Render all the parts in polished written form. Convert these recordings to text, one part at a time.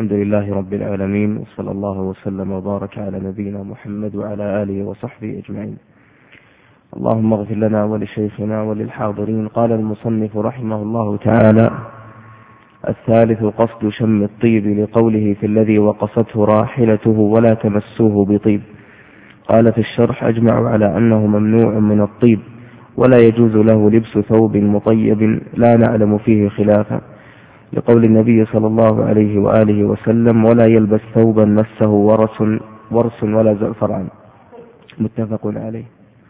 الحمد لله رب العالمين، وصلى الله وسلم وبارك على نبينا محمد وعلى آله وصحبه أجمعين. اللهم اغفر لنا ولشيخنا وللحاضرين. قال المصنف رحمه الله تعالى: الثالث قصد شم الطيب، لقوله في الذي وقصته راحلته ولا تمسوه بطيب. قال في الشرح: أجمع على أنه ممنوع من الطيب، ولا يجوز له لبس ثوب مطيب، لا نعلم فيه خلافا، لقول النبي صلى الله عليه وآله وسلم: ولا يلبس ثوبا مسه ورس ولا زعفران، متفق عليه.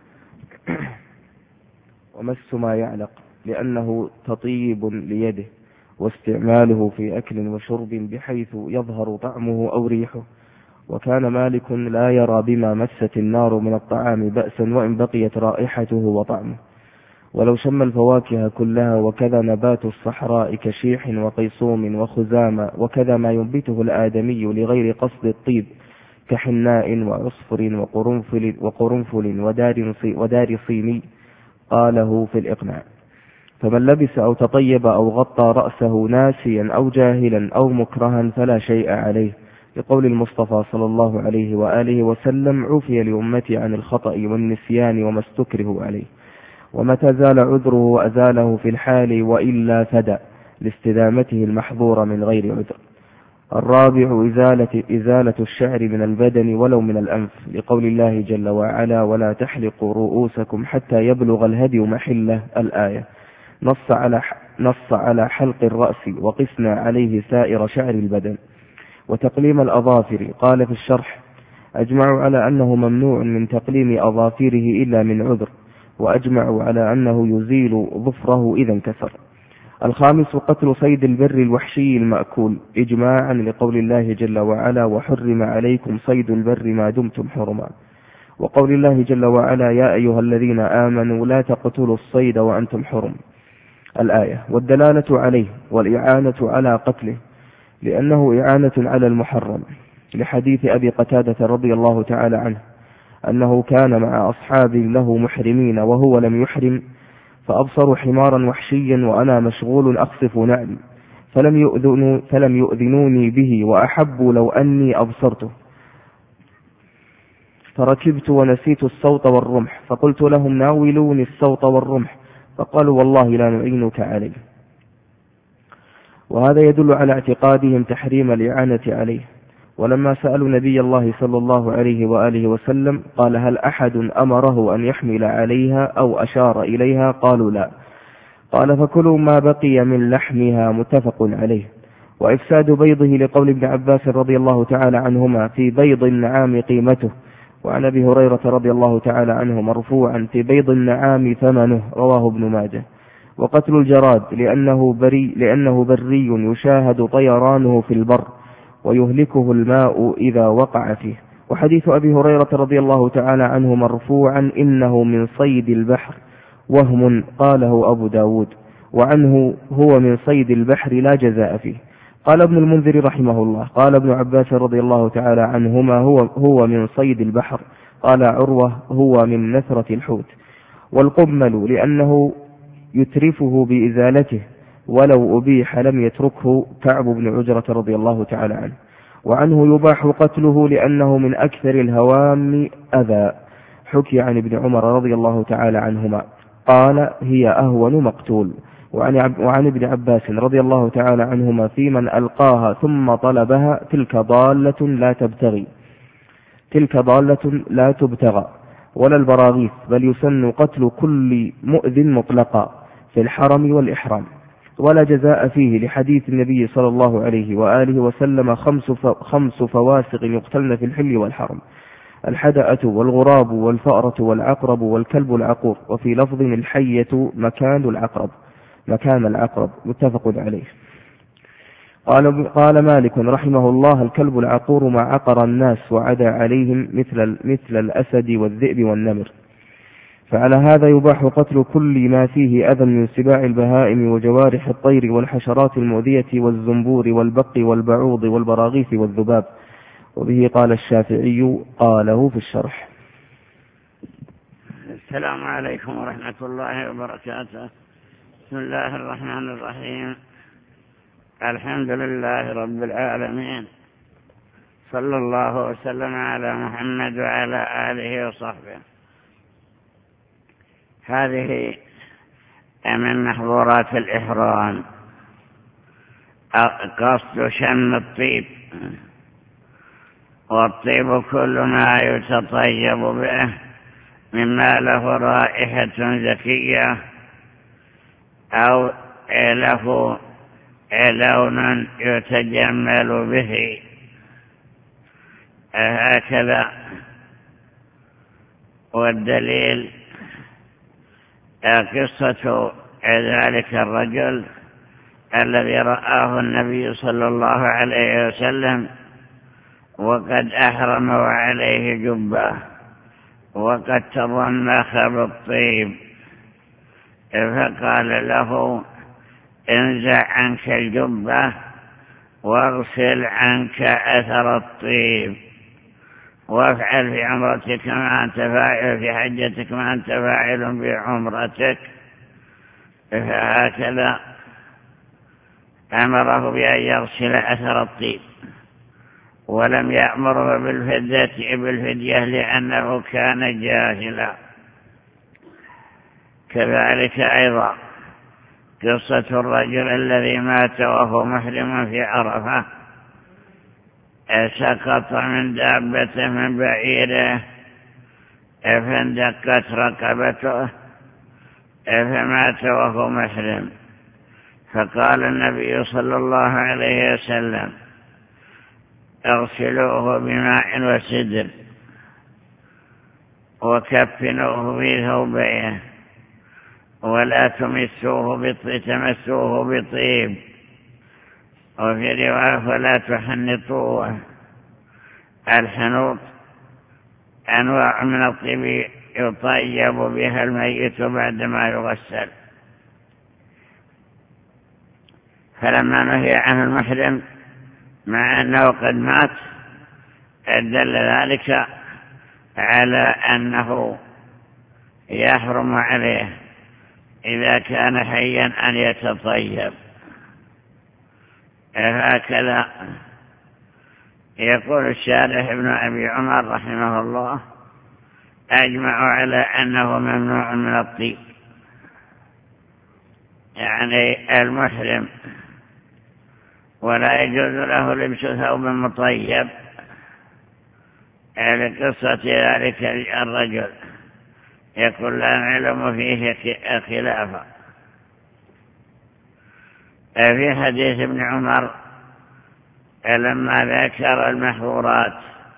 ومس ما يعلق، لأنه تطيب ليده، واستعماله في أكل وشرب بحيث يظهر طعمه أو ريحه. وكان مالك لا يرى بما مست النار من الطعام بأسا، وإن بقيت رائحته وطعمه. ولو شم الفواكه كلها، وكذا نبات الصحراء كشيح وقيصوم وخزامة، وكذا ما ينبته الآدمي لغير قصد الطيب كحناء وعصفر وقرنفل ودار صيني، قاله في الإقناع. فمن لبس أو تطيب أو غطى رأسه ناسيا أو جاهلا أو مكرها فلا شيء عليه، لقول المصطفى صلى الله عليه وآله وسلم: عفي لأمتي عن الخطأ والنسيان وما استكره عليه. ومتى زال عذره أزاله في الحال، وإلا فدى لاستدامته المحظور من غير عذر. الرابع إزالة الشعر من البدن ولو من الأنف، لقول الله جل وعلا: ولا تحلقوا رؤوسكم حتى يبلغ الهدي محله، الآية. نص على حلق الرأس، وقسنا عليه سائر شعر البدن. وتقليم الأظافر، قال في الشرح: أجمعوا على أنه ممنوع من تقليم أظافره إلا من عذر، وأجمعوا على أنه يزيل ظفره إذا انكسر. الخامس قتل صيد البر الوحشي المأكول، إجماعا، لقول الله جل وعلا: وحرم عليكم صيد البر ما دمتم حرما. وقول الله جل وعلا: يا أيها الذين آمنوا لا تقتلوا الصيد وأنتم حرم، الآية. والدلالة عليه والإعانة على قتله، لأنه إعانة على المحرم، لحديث أبي قتادة رضي الله تعالى عنه أنه كان مع أصحاب له محرمين وهو لم يحرم، فأبصروا حمارا وحشيا وأنا مشغول أقصف نعلي، فلم يؤذنوني به، وأحبوا لو أني أبصرته، فركبت ونسيت الصوت والرمح، فقلت لهم: ناولوني الصوت والرمح، فقالوا: والله لا نعينك عليه. وهذا يدل على اعتقادهم تحريم الإعانة عليه. ولما سألوا نبي الله صلى الله عليه وآله وسلم قال: هل أحد أمره أن يحمل عليها أو أشار إليها؟ قالوا: لا. قال: فكلوا ما بقي من لحمها، متفق عليه. وإفساد بيضه، لقول ابن عباس رضي الله تعالى عنهما: في بيض النعام قيمته. وعن أبي هريرة رضي الله تعالى عنه مرفوعا: في بيض النعام ثمنه، رواه ابن ماجه. وقتل الجراد، لأنه بري يشاهد طيرانه في البر، ويهلكه الماء إذا وقع فيه. وحديث أبي هريرة رضي الله تعالى عنه مرفوعا: إنه من صيد البحر، وهم، قاله أبو داود، وعنه: هو من صيد البحر لا جزاء فيه. قال ابن المنذر رحمه الله: قال ابن عباس رضي الله تعالى عنهما: هو من صيد البحر. قال عروة: هو من نثرة الحوت. والقمل، لأنه يترفه بإزالته، ولو أبيح لم يتركه، كعب بن عجرة رضي الله تعالى عنه. وعنه يباح قتله لأنه من أكثر الهوام أذى. حكي عن ابن عمر رضي الله تعالى عنهما قال: هي أهون مقتول. وعن ابن عباس رضي الله تعالى عنهما في من ألقاها ثم طلبها: تلك ضالة لا تبتغى، ولا البراغيث، بل يسن قتل كل مؤذ مطلقا في الحرم والإحرام، ولا جزاء فيه، لحديث النبي صلى الله عليه وآله وسلم: 5 فواسق يقتلن في الحل والحرم: الحدأة والغراب والفأرة والعقرب والكلب العقور. وفي لفظ: الحية مكان العقرب، متفق عليه. قال مالك رحمه الله: الكلب العقور ما عقر الناس وعدا عليهم مثل الأسد والذئب والنمر. فعلى هذا يباح قتل كل ما فيه أذى من سباع البهائم وجوارح الطير والحشرات المؤذية والزنبور والبق والبعوض والبراغيث والذباب. وبه قال الشافعي، قاله في الشرح. السلام عليكم ورحمة الله وبركاته. بسم الله الرحمن الرحيم. الحمد لله رب العالمين، صلى الله وسلم على محمد وعلى آله وصحبه. هذه من محظورات الإحرام قصد شم الطيب، والطيب كل ما يتطيب به مما له رائحة زكية أو له لون يتجمل به، هكذا. والدليل قصة ذلك الرجل الذي رآه النبي صلى الله عليه وسلم وقد أحرم وعليه جبة وقد تضمخ بالطيب، فقال له: انزع عنك الجبة واغسل عنك أثر الطيب، وافعل في عمرتك ما أنت فاعل في حجتك ما أنت فاعل بعمرتك. فهكذا أمره بأن يغسل أثر الطيب، ولم يأمره بالفدية لأنه كان جاهلا. كذلك أيضا قصة الرجل الذي مات وهو محرم في عرفة، سقط من دابته من بعيره فاندقت رقبته فمات وهو محرم، فقال النبي صلى الله عليه وسلم: اغسلوه بماء وسدر وكفنوه في ثوبيه ولا تمسوه بطيب، وفي رواية فلا تحنطوه. الحنوط أنواع من الطيب يطيب بها الميت بعدما يغسل. فلما نهي عن المحرم مع أنه قد مات دل ذلك على أنه يحرم عليه إذا كان حيا أن يتطيب. هكذا يقول الشارح ابن أبي عمر رحمه الله: أجمعوا على أنه ممنوع من الطيب، يعني المحرم، ولا يجوز له لبس ثوب مطيب لقصة ذلك الرجل. يقول: لا نعلم فيه خلافا. في حديث ابن عمر لما ذكر المحظورات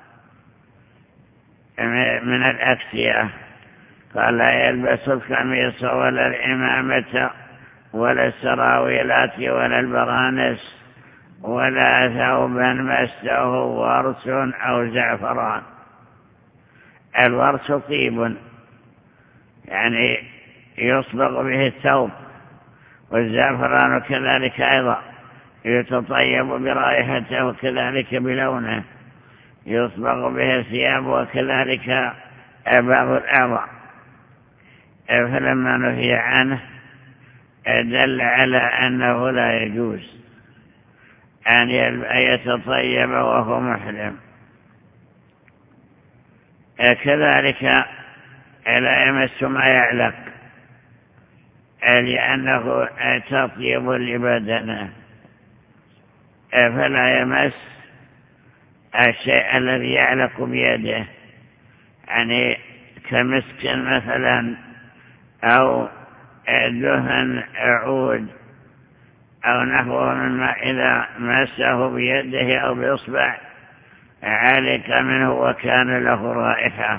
من الأكسية قال: لا يلبس القميص ولا العمامة ولا السراويلات ولا البرانس ولا ثوبا مسه ورس أو زعفران. الورس طيب، يعني يصبغ به الثوب، والزعفران كذلك أيضا يتطيب برائحته وكذلك بلونه، يصبغ به الثياب وكذلك بعض الأعضاء. فلما نهي عنه دل على أنه لا يجوز أن يتطيب وهو محرم. كذلك لا يمس ما يعلق لأنه تطيب لبدنه، فلا يمس الشيء الذي يعلق بيده، يعني كمسك مثلا أو دهن عود أو نحوه مما إذا مسه بيده أو بإصبع علق منه وكان له رائحة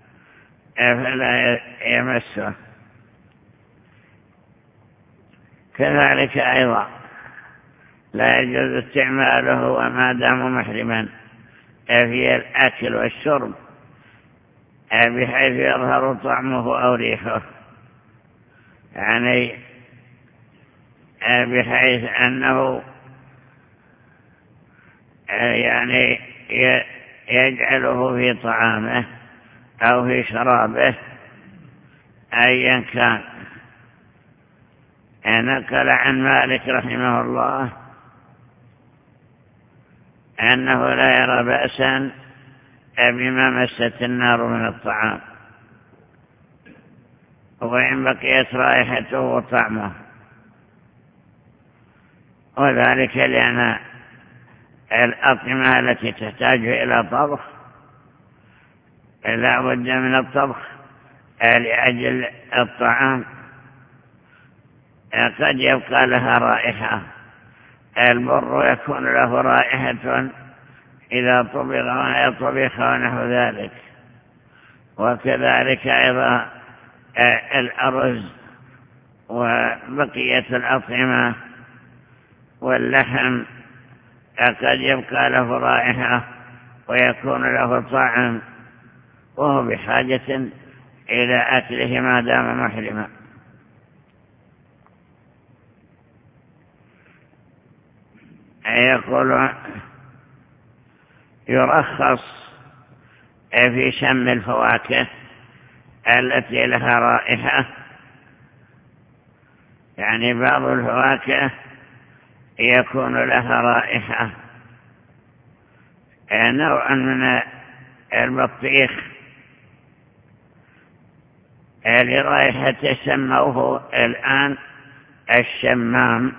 فلا يمسه. كذلك أيضا لا يجوز استعماله وما دام محرما في الأكل والشرب بحيث يظهر طعمه أو ريحه، يعني بحيث أنه يعني يجعله في طعامه أو في شرابه أيا كان. نقل عن مالك رحمه الله أنه لا يرى بأسا بما مست النار من الطعام وإن بقيت رائحته وطعمه، وذلك لأن الأطعمة التي تحتاج إلى طبخ لا بد من الطبخ لأجل الطعام، قد يبقى لها رائحة. البر يكون له رائحة إذا طبخ وما طبخ ونحو ذلك، وكذلك أيضا الأرز وبقية الأطعمة واللحم قد يبقى له رائحة ويكون له طعم، وهو بحاجة إلى أكله ما دام محرما. يقول يرخص في شم الفواكه التي لها رائحة، يعني بعض الفواكه يكون لها رائحة، نوع من البطيخ لرائحة سموه الآن الشمام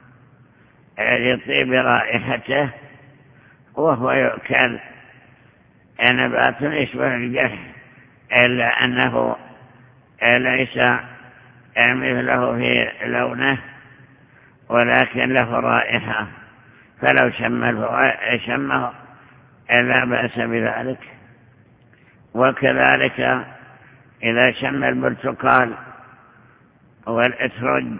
لطيب رائحته، وهو يؤكل نبات يشبه الجح إلا أنه ليس مثله في لونه ولكن له رائحة، فلو شمه لا بأس بذلك. وكذلك إذا شم البرتقال والإترج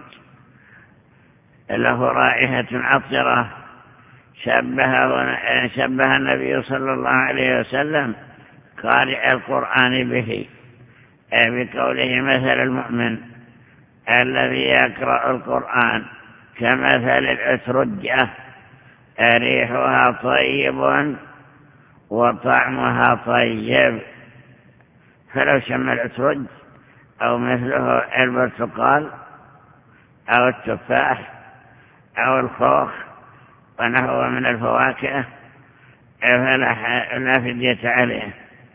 له رائحة عطرة، شبه النبي صلى الله عليه وسلم قارئ القرآن به بقوله مثل المؤمن الذي يقرأ القرآن كمثل الأترجة ريحها طيب وطعمها طيب. فلو شم الأترج أو مثله البرتقال أو التفاح أو الخوخ ونحو من الفواكه فلا فدية عليه.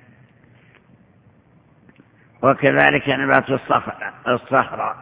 وكذلك نبات الصحراء،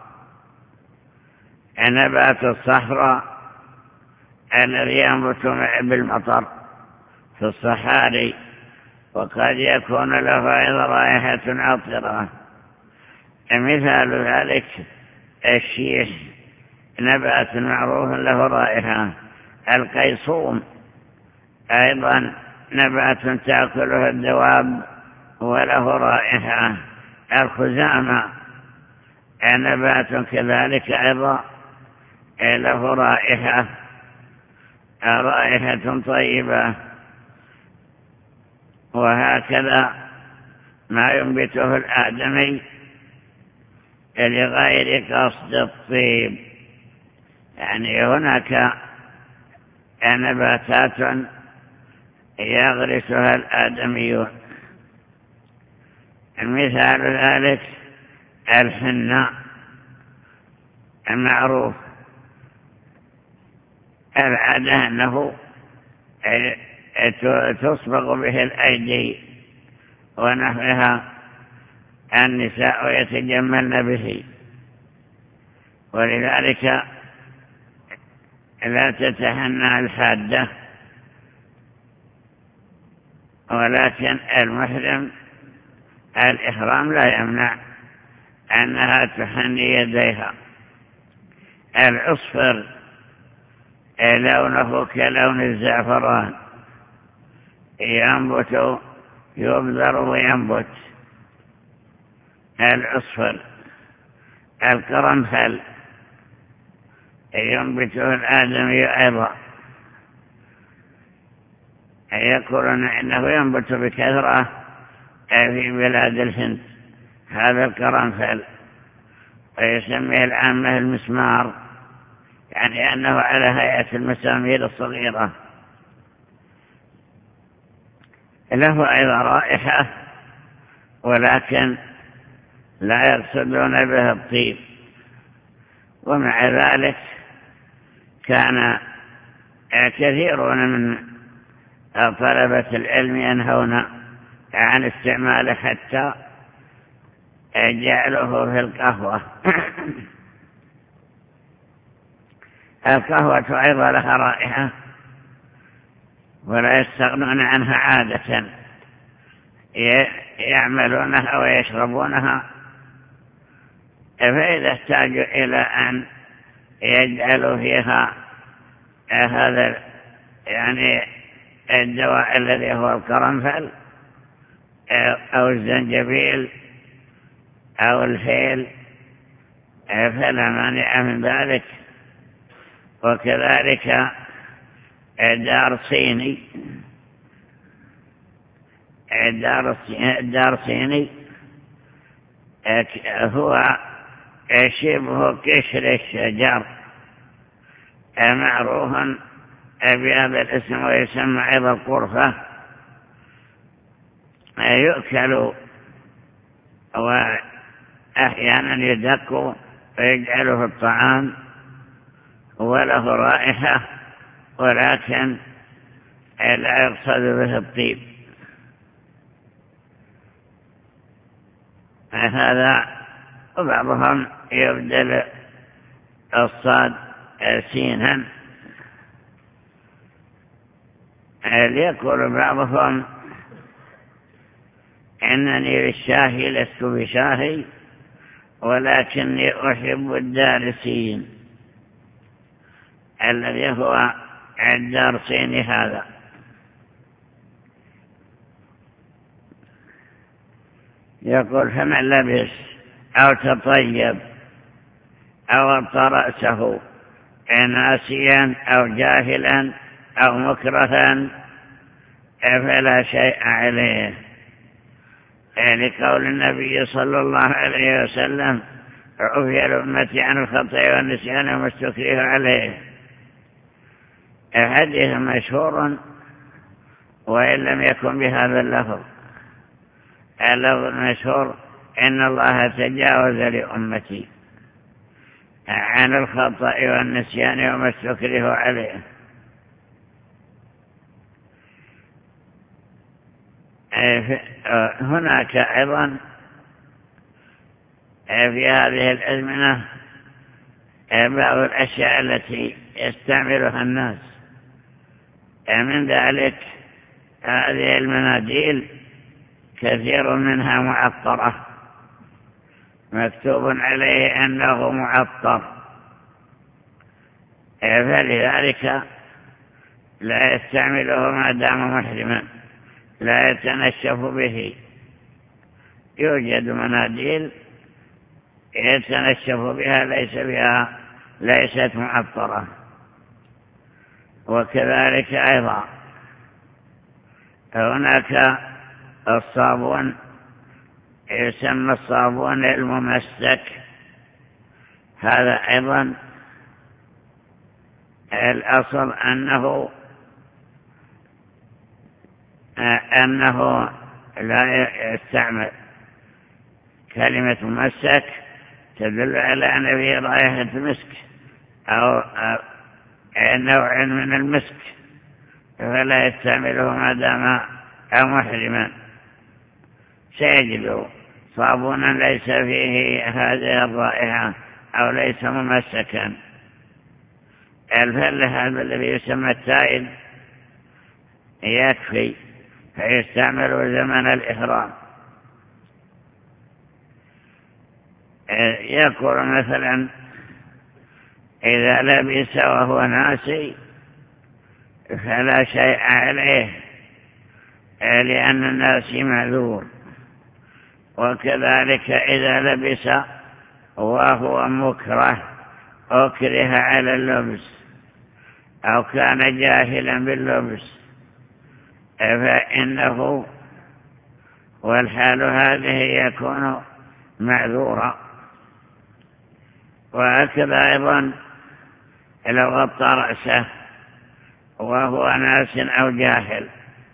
نبات الصحراء الذي ينبت بالمطر في الصحاري، وقد يكون له أيضا رائحة عطرة. مثال ذلك الشيش، نبات معروف له رائحة. القيصوم أيضا نبات تأكله الدواب وله رائحة. الخزامة نبات كذلك أيضا له رائحة طيبة. وهكذا ما ينبته الآدمي لغير قصد الطيب، يعني هناك نباتات يغرسها الآدميون. مثال ذلك الحناء المعروف، العادة أنه تصبغ به الأيدي ونحوها، النساء يتجملن به، ولذلك لا تتهنى الحادة، ولكن المحرم الإحرام لا يمنع أنها تحني يديها. العصفر لونه كلون الزعفران، يبذر وينبت. العصفر. القرنفل ينبته الآدمي أيضا، يقولون إنه ينبت بكثرة في بلاد الهند هذا القرنفل، ويسميه العامة المسمار، يعني أنه على هيئة المسامير الصغيرة. له أيضا رائحة، ولكن لا يقصدون به الطيب. ومع ذلك كان كثيرون من طلبة العلم ينهون عن استعماله حتى جعله في القهوة. القهوة أيضا لها رائحة ولا يستغنون عنها عادة، يعملونها ويشربونها، فإذا احتاجوا إلى أن يجعلوا فيها هذا يعني الدواء الذي هو القرنفل أو الزنجبيل أو الهيل فلا مانع من ذلك. وكذلك دار صيني هو شبه قشر الشجر معروف بهذا الاسم، ويسمى أيضا القرفة. يؤكل وأحيانا يدق ويجعله في الطعام، وله رائحة ولكن لا يقصد به الطيب. هذا وبعضهم يبدل الصاد سينا. ليقول بعضهم إنني بالشاهي لست بشاهي ولكني أحب الدارسين الذي هو الدارسين هذا. يقول فمن لبس أو تطيب أو غطى رأسه ناسيا أو جاهلا أو مكرها فلا شيء عليه، لقول النبي صلى الله عليه وسلم عفي الأمة عن الخطأ والنسيان وما استكره عليه. الحديث مشهور وإن لم يكن بهذا اللفظ. اللفظ المشهور إن الله تجاوز لأمتي عن الخطأ والنسيان وما استكره عليه. هناك أيضا في هذه الأزمنة بعض الأشياء التي يستعملها الناس، من ذلك هذه المناديل كثير منها معطرة، مكتوب عليه أنه معطر، فلذلك لا يستعمله ما دام محرما، لا يتنشف به. يوجد مناديل يتنشف بها ليست معطرة. وكذلك أيضا هناك الصابون يسمى الصابون الممسك، هذا أيضا الأصل أنه لا يستعمل. كلمة ممسك تدل على أن فيه رائحة مسك أو نوع من المسك، فلا يستعمله ما دام محرما. سيجد صابونا ليس فيه هذه الرائحة أو ليس ممسكا. الفل هذا الذي يسمى التائب يكفي، فيستعمل زمن الإحرام. يقول مثلا إذا لبس وهو ناسي فلا شيء عليه لأن الناسي معذور. وكذلك إذا لبس وهو مكره أكره على اللبس أو كان جاهلا باللبس فإنه والحال هذه يكون معذورا. وهكذا أيضا لو غطى رأسه وهو ناس أو جاهل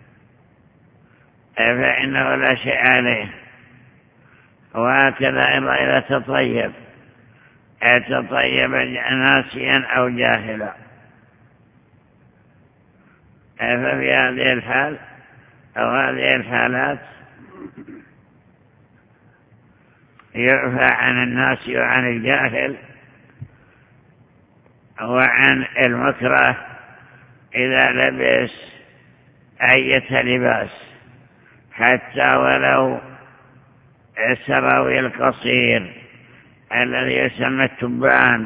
فإنه لا شيء عليه. وهكذا أيضا إذا تطيب ناسيا أو جاهلا ففي هذه الحال أو هذه الحالات يعفى عن الناس وعن الجاهل وعن المكره إذا لبس أية لباس حتى ولو السراويل القصير الذي يسمى التبان.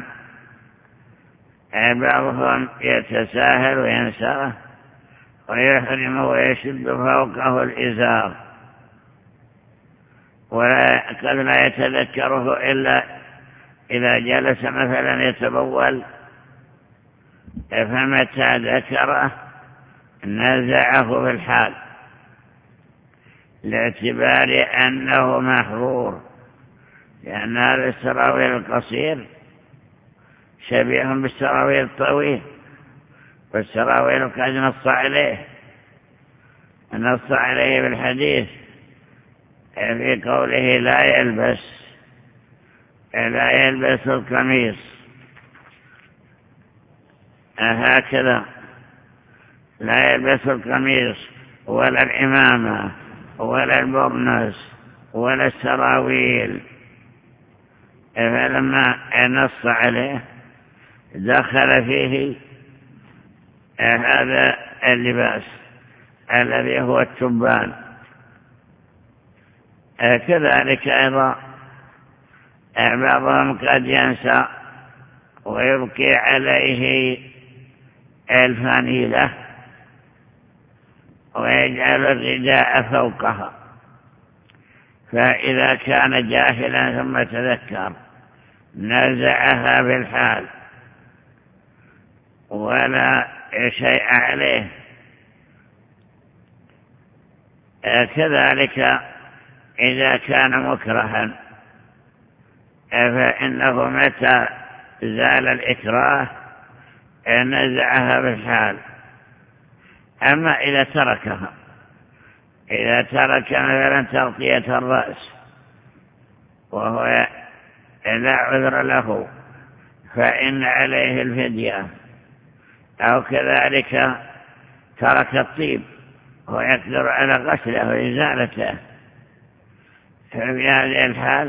بعضهم يتساهل وينساه ويحرم ويشد فوقه الإزار وقد لا يتذكره إلا إذا جلس مثلا يتبول، فمتى ذكره نزعه في الحال لاعتبار أنه محظور، لأن هذا السراويل القصير شبيه بالسراويل الطويل، والسراويل قد نص عليه بالحديث في قوله لا يلبس القميص هكذا، لا يلبس القميص ولا العمامة ولا البرنس ولا السراويل. فلما نص عليه دخل فيه هذا اللباس الذي هو التبان. كذلك أيضا بعضهم قد ينسى ويبقي عليه الفانيلة ويجعل الرداء فوقها، فإذا كان جاهلا ثم تذكر نزعها بالحال ولا شيء عليه. كذلك إذا كان مكرها فإنه متى زال الإكراه نزعها بالحال. أما إذا تركها، إذا ترك مثلا تغطية الرأس وهو لا عذر له فإن عليه الفدية، أو كذلك ترك الطيب ويقدر على غسله وإزالته، ففي هذه الحال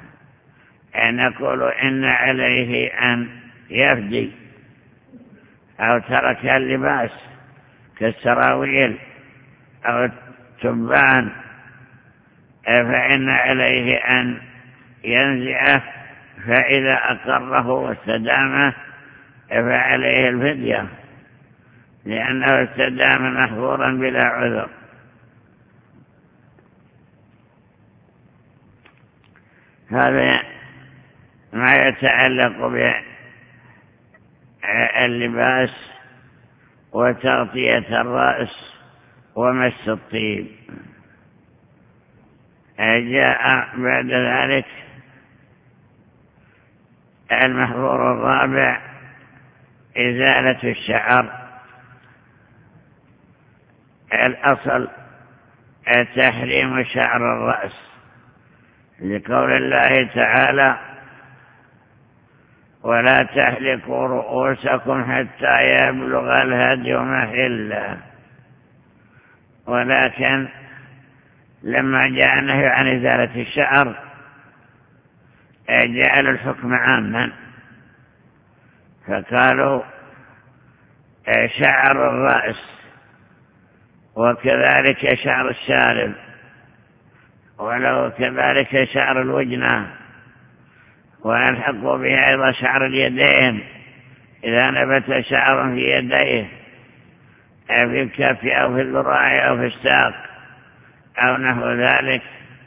نقول إن عليه أن يفدي. أو ترك اللباس كالسراويل أو التبان فإن عليه أن ينزعه، فإذا أقره واستدامه فعليه الفدية، لأنه استدام محظورا بلا عذر. هذا ما يتعلق باللباس وتغطية الرأس ومس الطيب. جاء بعد ذلك المحظور الرابع إزالة الشعر. الأصل تحريم شعر الرأس لقول الله تعالى ولا تحلقوا رؤوسكم حتى يبلغ الهدي محله. ولكن لما جاء النهي عن إزالة الشعر جعل الحكم عاما، فقالوا شعر الرأس وكذلك شعر الشارب ولو كذلك شعر الوجنة، ويلحق به أيضا شعر اليدين إذا نبت شعر في يديه في الكف أو في الذراع أو في الساق أو نحو ذلك.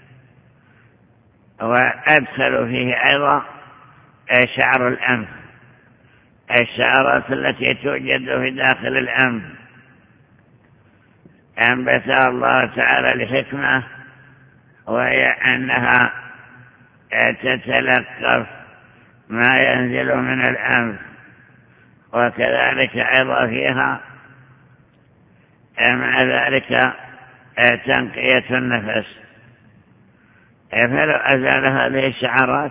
وأدخلوا فيه أيضا شعر الأنف، الشعرات التي توجد في داخل الأنف أنبتها الله تعالى لحكمة، وهي أنها تتلقف ما ينزل من الأنف، وكذلك أيضا فيها مع ذلك تنقية النفس. فلو أزال هذه الشعرات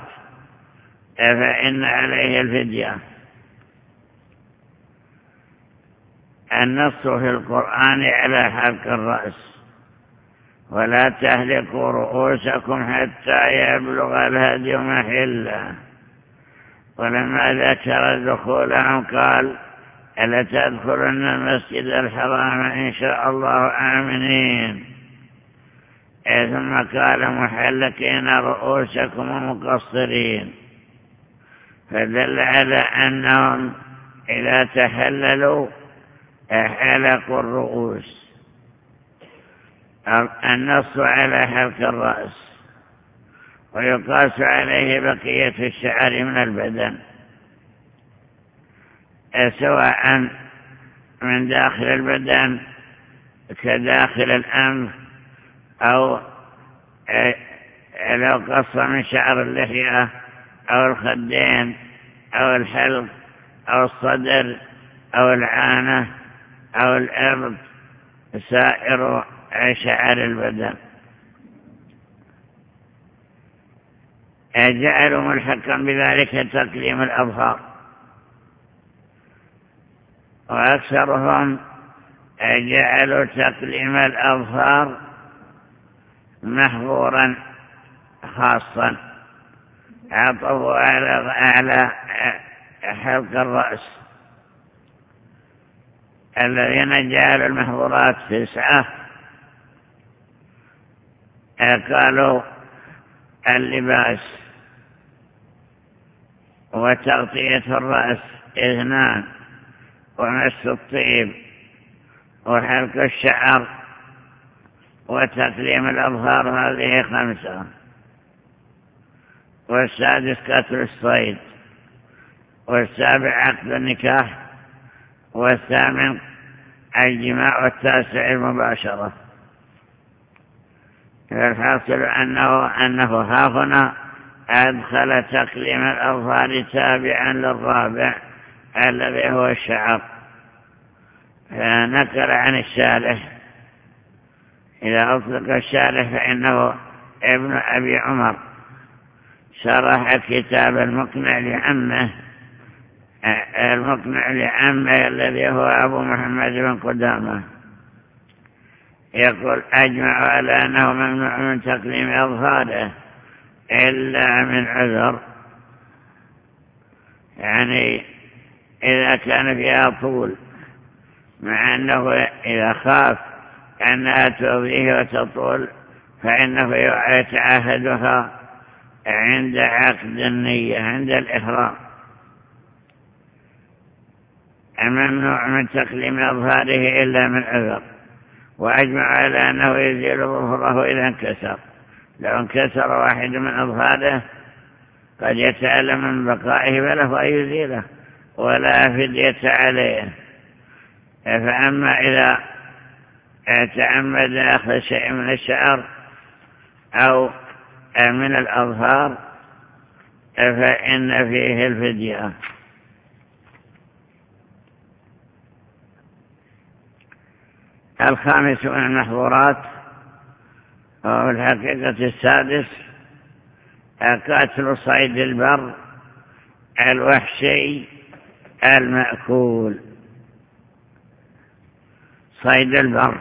فإن عليه الفدية. النص في القرآن على حلق الرأس: ولا تهلكوا رؤوسكم حتى يبلغ الهدي محله. ولما ذكر دخولهم قال: ألا تدخلن المسجد الحرام إن شاء الله آمنين. ثم قال: محلقين رؤوسكم ومقصرين، فدل على أنهم إذا تحللوا حلقوا الرؤوس. النص على حلق الرأس، ويقاس عليه بقية الشعر من البدن، سواء من داخل البدن كداخل الأنف، أو لو قص من شعر اللحية أو الخدين أو الحلق أو الصدر أو العانة أو الإبط، سائر شعر البدن. جعلوا ملحقا بذلك تقليم الأظهار، وأكثرهم جعلوا تقليم الأظهار محظورا خاصا، عطفوا على حلق الرأس. الذين جعلوا المحظورات 9 قالوا: اللباس، وتغطية الرأس 2، ومس الطيب، وحلق الشعر، وتقليم الأظهار، هذه 5. والسادس قتل الصيد، والسابع عقد النكاح، والثامن الجماع، والتاسع المباشرة. فالحاصل أنه هاهنا أدخل تقليم الأظهار تابعا للرابع الذي هو الشعر، فنقل عن الشارح. إذا أطلق الشارح فإنه ابن أبي عمر، شرح كتاب المقنع لعمه الذي هو أبو محمد بن قدامة. يقول: أجمع على أنه ممنوع من تقليم أظهاره إلا من عذر، يعني إذا كان فيها طول، مع أنه إذا خاف أنها تؤذيه وتطول فإنه يتعهدها عند عقد النية، عند الإحرام. ممنوع من تقليم أظهاره إلا من عذر. وأجمع على أنه يزيل ظهره إذا انكسر. لو انكسر واحد من أظهاره قد يتألم من بقائه فله أن يزيله ولا فدية عليه. فأما إذا تعمد أخذ شيء من الشعر أو من الأظهار فإن فيه الفدية. الخامس من المحظورات وهو الحقيقة السادس: قتل صيد البر الوحشي المأكول. صيد البر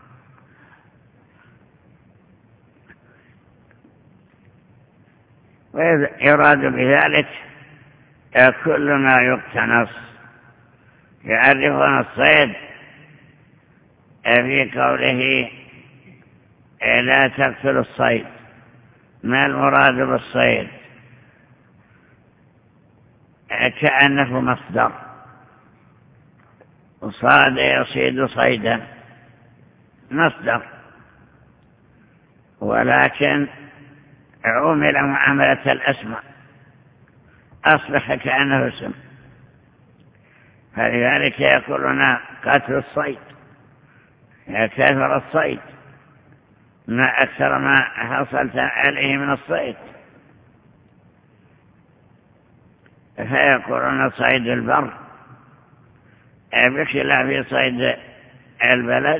ويراد بذلك كل ما يقتنص. يعرفون الصيد في قوله: لا تقتل الصيد. ما المراد بالصيد؟ كأنه مصدر، وصاد يصيد صيدا، مصدر، ولكن عمل معاملة الأسماء، أصبح كأنه اسم. فلذلك يقولون قتل الصيد، كثر الصيد، ما أكثر ما حصلت عليه من الصيد. فيقولون صيد البر بخلاف صيد البلد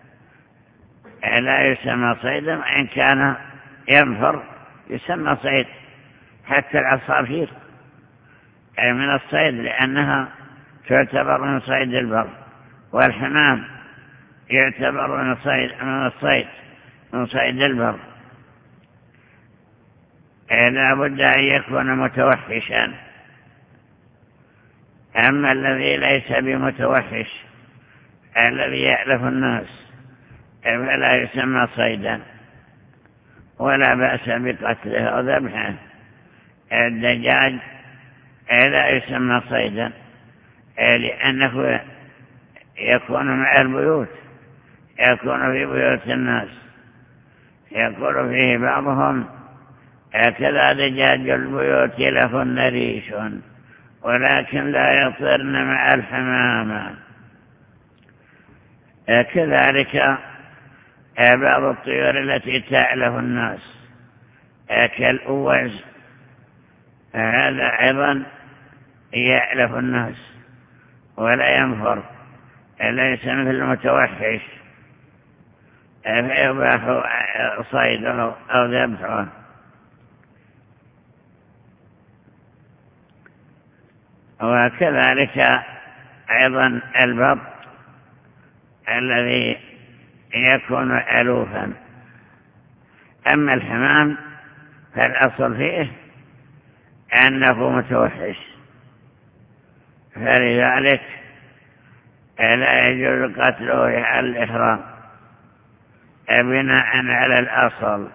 لا يسمى صيدا، وإن كان ينفر يسمى صيد. حتى العصافير من الصيد لأنها تعتبر من صيد البر، والحمام يعتبر من صيد البر، لا بد أن يكون متوحشا. أما الذي ليس بمتوحش الذي يألف الناس فلا يسمى صيدا ولا بأس بقتله أو ذبحه. الدجاج لا يسمى صيدا لأنه يكون مع البيوت، يكون في بيوت الناس، يقول فيه بعضهم هكذا دجاج البيوت لهن ريش ولكن لا يطرن مع الحمامة. كذلك بعض الطيور التي تألف الناس كالأوز، هذا أيضا يألف الناس ولا ينفر، ليس مثل المتوحش فيباح صيده أو ذبحه. وكذلك أيضا البط الذي يكون ألوفا. أما الحمام فالأصل فيه أنه متوحش، فلذلك لا يجوز قتله على الإحرام بناء على الأصل.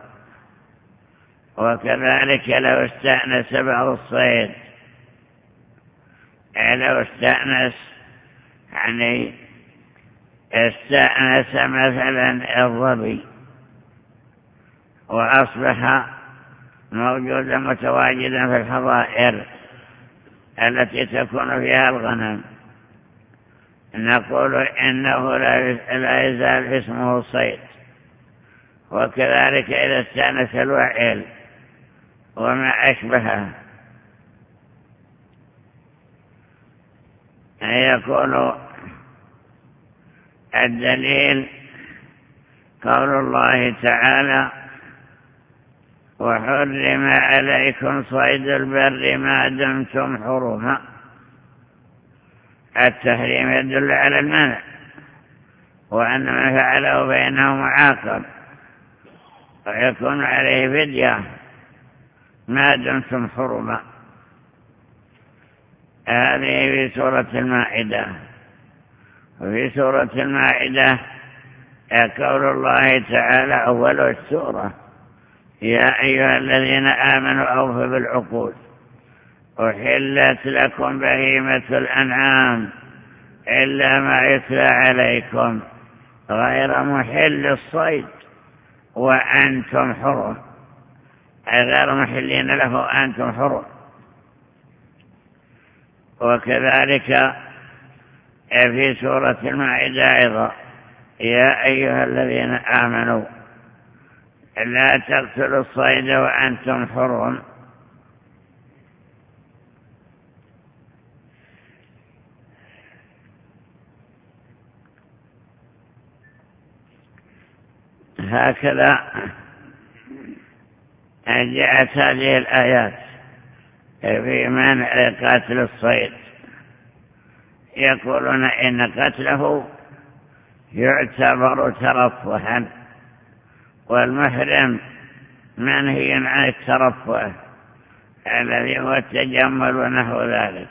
وكذلك لو استأنس بعض الصيد، لو استأنس يعني استأنس مثلا الظبي وأصبح موجودا متواجدا في الحظائر التي تكون فيها الغنم، نقول إنه لا يزال اسمه صيد. وكذلك إذا استأنس الوعل وما أشبهه يكون الدليل قول الله تعالى: وحرم عليكم صيد البر ما دمتم حرما. التحريم يدل على المنع، وأن من فعله فإنه معاقب ويكون عليه فدية ما دمتم حرما. هذه في سورة المائدة. وفي سورة المائدة قول الله تعالى أول السورة: يا أيها الذين آمنوا أوفوا بالعقود أحلت لكم بهيمة الأنعام إلا ما يتلى عليكم غير محل الصيد وأنتم حرم، غير محلين له أنتم حرم. وكذلك في سورة المائدة أيضا: يا أيها الذين آمنوا لا تقتلوا الصيد وأنتم حرم. هكذا جاءت هذه الآيات في منع قتل الصيد. يقولون إن قتله يعتبر ترفها، والمحرم منهي عن الترفه الذي هو التجمل ونحو ذلك.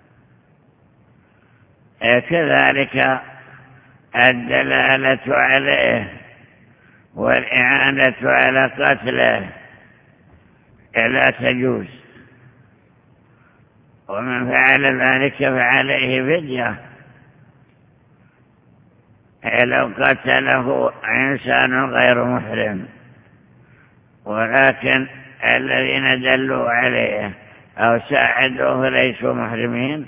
كذلك الدلالة عليه والإعانة على قتله لا تجوز، ومن فعل ذلك فعليه فدية لو قتله إنسان غير محرم. ولكن الذين دلوا عليه أو ساعدوه ليسوا محرمين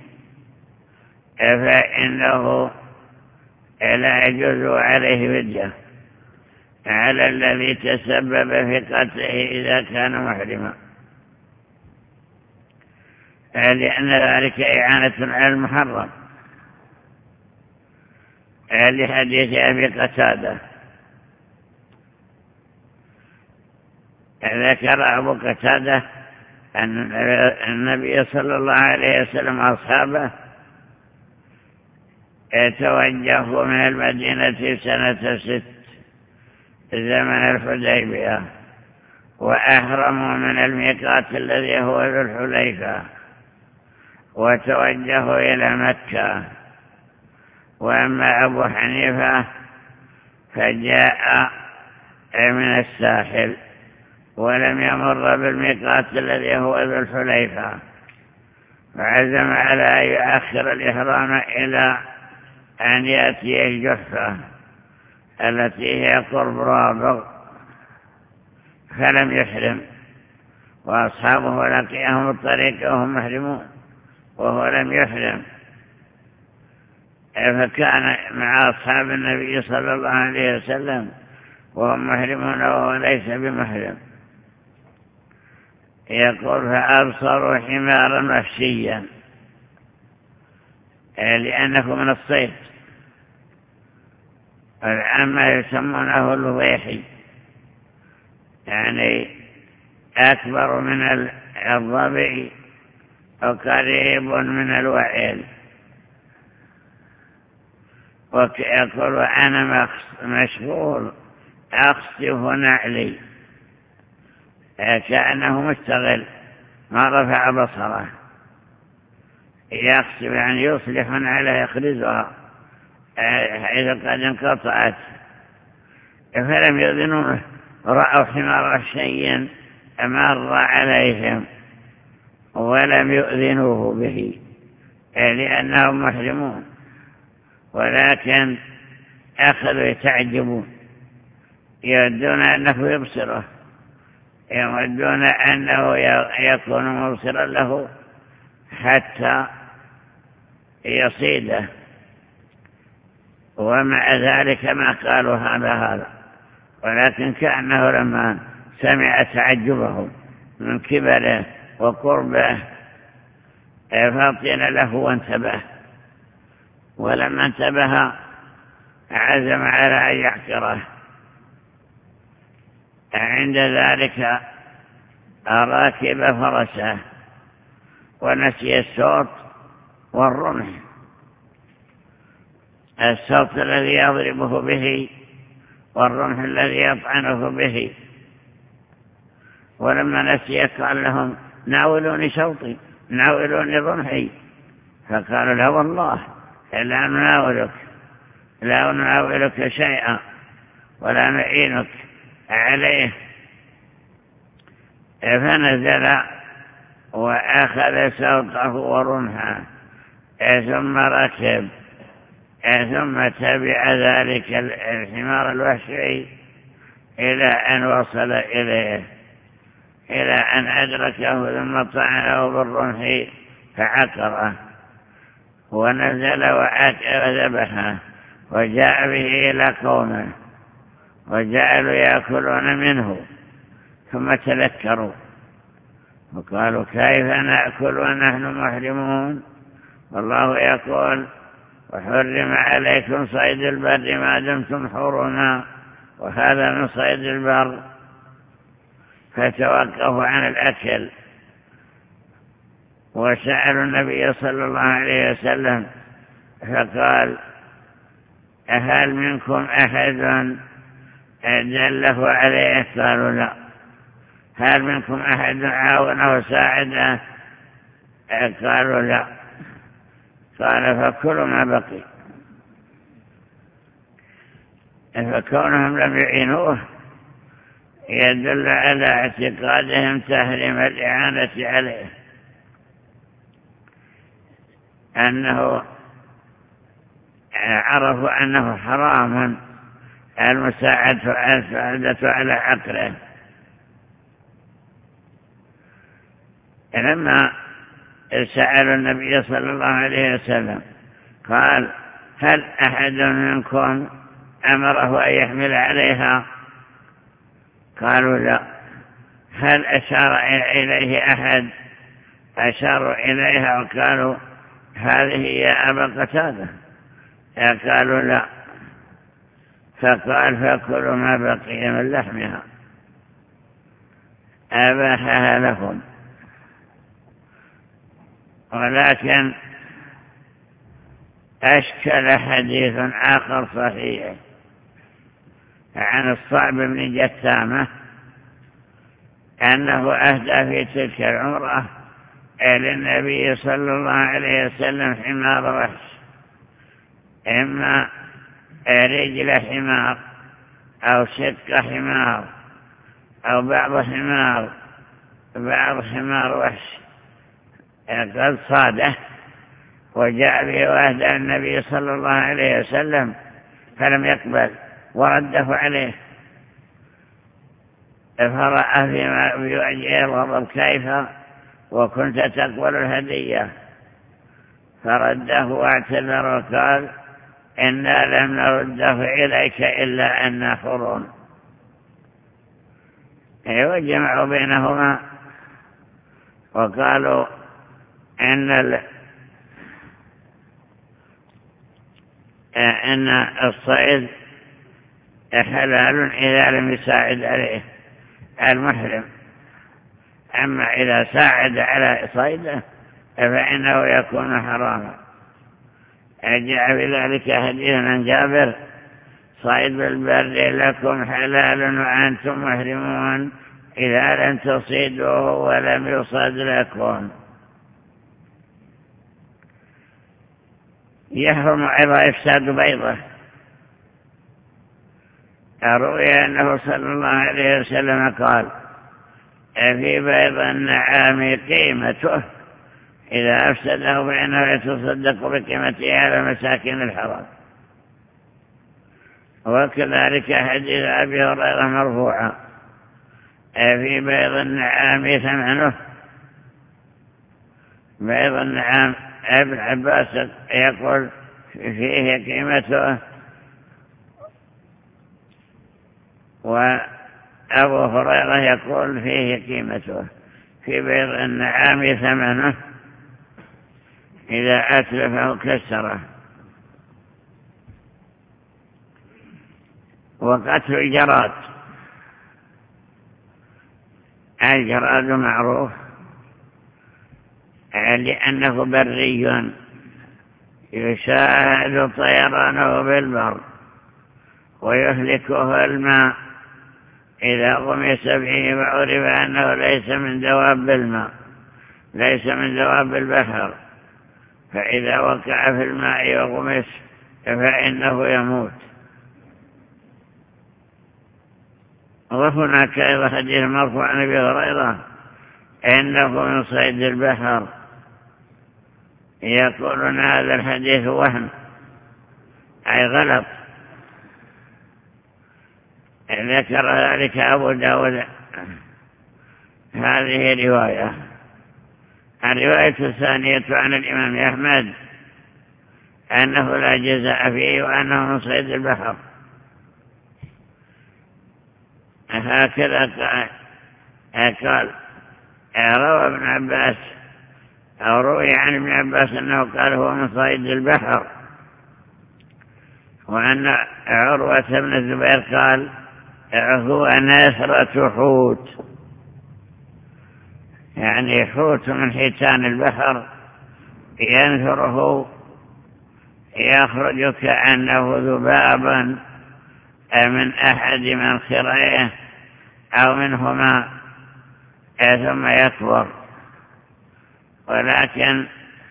فإنه لا يجوز عليه فدية على الذي تسبب في قتله إذا كان محرما، لأن ذلك إعانة على المحرم، لحديث أبي قتادة. ذكر أبو قتادة أن النبي صلى الله عليه وسلم أصحابه توجهوا من المدينة سنة 6 زمن الحديبية، وأحرموا من الميقات الذي هو ذو الحليفة، وتوجهوا إلى مكة. وأما أبو حنيفة فجاء من الساحل ولم يمر بالميقات الذي هو ذو الحليفة، فعزم على أن يؤخر الإحرام إلى أن يأتي الجحفة التي هي قرب رابغ، فلم يحرم، وأصحابه لقيهم الطريق وهم محرمون وهو لم يحرم، فكان مع أصحاب النبي صلى الله عليه وسلم وهم محرمون وهو ليس بمحرم. يقول فأبصروا حمارا وحشيا، لأنه من الصيد، والعامة يسمونه الوضيحي، يعني أكبر من الضبع وقريب من الوعيل. ويقول أنا مشغول أخسف نعلي، كأنه مستغل ما رفع بصره، يخسف يعني يصلح عليه يخرجها حيث قد انقطعت، فلم يؤذنوه. رأوا حمار شيئا مر عليهم ولم يؤذنوه به لأنهم محرمون، ولكن أخذوا يتعجبون، يودون أنه يبصره، يودون أنه يكون مبصرا له حتى يصيده. ومع ذلك ما قالوا هذا، ولكن كأنه لما سمع تعجبهم من كبره وقربه فطن له وانتبه، ولما انتبه عزم على أن يحقره. عند ذلك راكب فرسه ونسي الصوت والرمح، الصوت الذي يضربه به والرمح الذي يطعنه به. ولما نسي قال لهم ناولوني صوتي، ناولوني رمحي، فقالوا لا والله لا نناولك شيئا ولا نعينك عليه. فنزل وأخذ صوته ورمحه ثم ركب، ثم تبع ذلك الحمار الوحشي إلى أن وصل إليه، إلى أن أدركه ثم طعنه بالرمح فعقره، ونزل وذبحه وجاء به إلى قومه وجعلوا يأكلون منه، ثم تذكروا وقالوا كيف نأكل ونحن محرمون، والله يقول وحرم عليكم صيد البر ما دمتم حرما، وهذا من صيد البر. فتوقفوا عن الأكل وسألوا النبي صلى الله عليه وسلم فقال هل منكم أحد دله عليه؟ قالوا لا. هل منكم أحد عاونه وساعده؟ قالوا لا. قال فكلوا ما بقي. فكونهم لم يعينوه يدل على اعتقادهم تحريم الإعانة عليه، أنه عرفوا أنه حرام المساعدة على عقله. لما سألوا النبي صلى الله عليه وسلم قال هل أحد منكم أمره أن يحمل عليها؟ قالوا لا. هل أشار إليه أحد؟ أشاروا إليها وقالوا هذه يا أبا قتادة، قالوا لا. فقال فكلوا ما بقي من لحمها، أباحها لهم. ولكن أشكل حديث آخر صحيح عن الصعب بن جثامة أنه أهدى في تلك العمرة للنبي صلى الله عليه وسلم حمار وحش، إما رجل حمار أو شق حمار أو بعض حمار وحش قد صاده، وجاء به وأهدى النبي صلى الله عليه وسلم فلم يقبل ورده عليه، فرأى فيما بوجهه الغضب كيف وكنت تقبل الهدية، فرده واعتذر وقال إنا لم نرده إليك إلا أن حرون. وجمعوا بينهما وقالوا إن الصيد حلال إذا لم يساعد عليه المحرم، أما إذا ساعد على صيده فإنه يكون حراما. جاء بذلك حديث عن جابر صيد بالبر لكم حلال وأنتم محرمون إذا لم تصيدوه ولم يصد لكم. يحرم أيضا إفساد بيضة. روي أنه صلى الله عليه وسلم قال في بيض النعام قيمته إذا أفسده فإنه يتصدق بقيمته على مساكين الحرام. وكذلك حديث أبي هريرة مرفوعا في بيض النعام ثمنه. بيض النعام ابن عباس يقول فيه قيمته، وأبو هريرة يقول فيه قيمته. في بيض النعام ثمنه إذا أتلفه كسره. وقتل الجراد. الجراد معروف لأنه بري يشاهد طيرانه بالبر ويهلكه الماء إذا غمس به وعرف أنه ليس من دواب الماء، ليس من دواب البحر، فإذا وقع في الماء وغمس فإنه يموت. وهناك أيضا حديث مرفوع عن أبي هريرة إنه من صيد البحر. يقولون هذا الحديث وهم أي غلط. ذكر ذلك أبو داود. هذه رواية. الرواية الثانية عن الإمام أحمد أنه لا جزاء فيه وأنه من صيد البحر. هكذا قال. روى ابن عباس أو روي عن ابن عباس أنه قال هو من صيد البحر، وأن عروة بن الزبير قال هو نثرة حوت، يعني حوت من حيتان البحر ينثره يخرج كأنه ذبابا من أحد منخريه أو منهما ثم يكبر. ولكن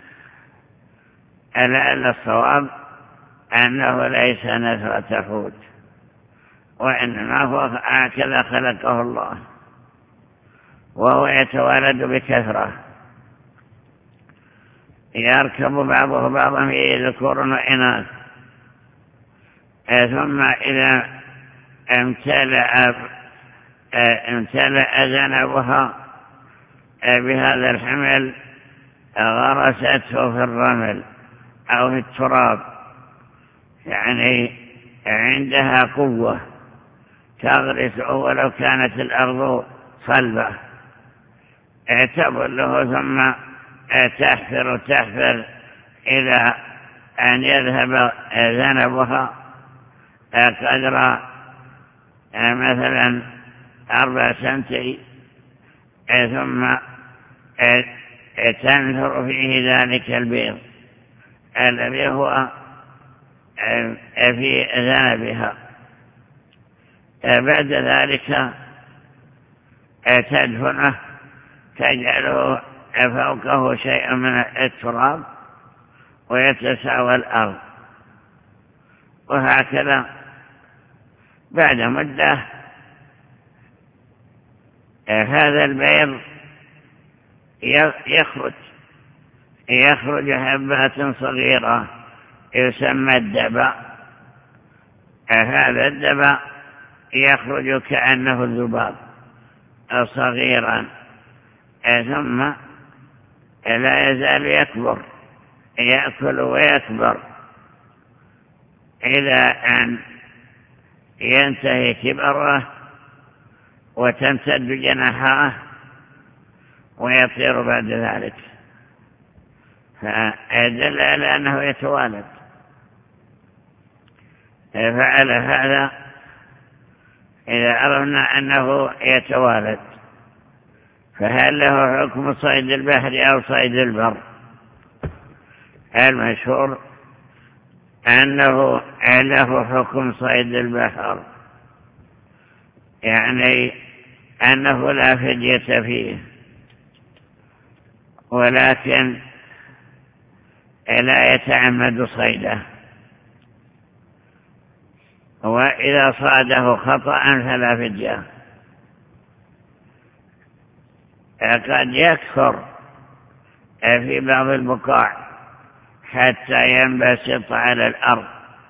الصواب أنه ليس نثرة حوت، وإنما هو هكذا خلقه الله، وهو يتوالد بكثرة، يركب بعضه بعضا في ذكور وإناث، ثم إذا امتلأ ذنبها بهذا الحمل غرسته في الرمل أو في التراب، يعني عندها قوة تغرس ولو كانت الأرض صلبة، تبله ثم تحفر إلى أن يذهب ذنبها قدر مثلا 4 سنتي، ثم تنثر فيه ذلك البيض الذي هو في ذنبها. بعد ذلك تدفنه، تجعله فوقه شيء من التراب ويتساوى الأرض، وهكذا بعد مدة هذا البيض يخرج حبات صغيرة يسمى الدبا. هذا الدبا يخرج كأنه الذباب صغيرا، ثم لا يزال يكبر، يأكل ويكبر إلى أن ينتهي كبره وتمتد جناحاه ويطير بعد ذلك، فدل على أنه يتوالد. فعلى هذا إذا عرفنا أنه يتوالد، فهل له حكم صيد البحر أو صيد البر؟ المشهور أنه له حكم صيد البحر، يعني أنه لا فدية فيه، ولكن لا يتعمد صيده، وإذا صاده خطأ فلا فدية. قد يكثر في بعض البقاع حتى ينبسط على الأرض،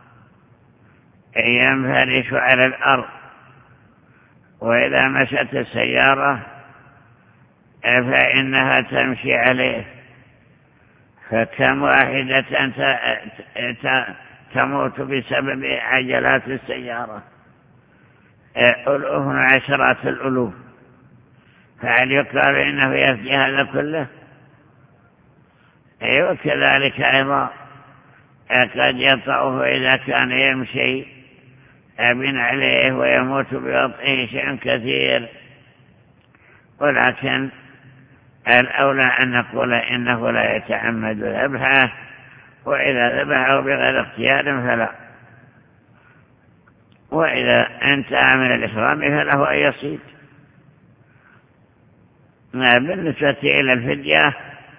ينفرش على الأرض، وإذا مشت السيارة فإنها تمشي عليه، فكم واحدة تموت بسبب عجلات السيارة، ألوف عشرات الألوف. فهل يقال إنه يفدي هذا كله؟ وكذلك أيضا قد يطأه إذا كان يمشي أبن عليه ويموت بوطئه شيء كثير، ولكن الأولى أن نقول إنه لا يتعمد ذبحه، وإذا ذبحه بغير اختيار فلا، وإذا انتهى من الإحرام فله أن يصيد. بالنسبة إلى الفدية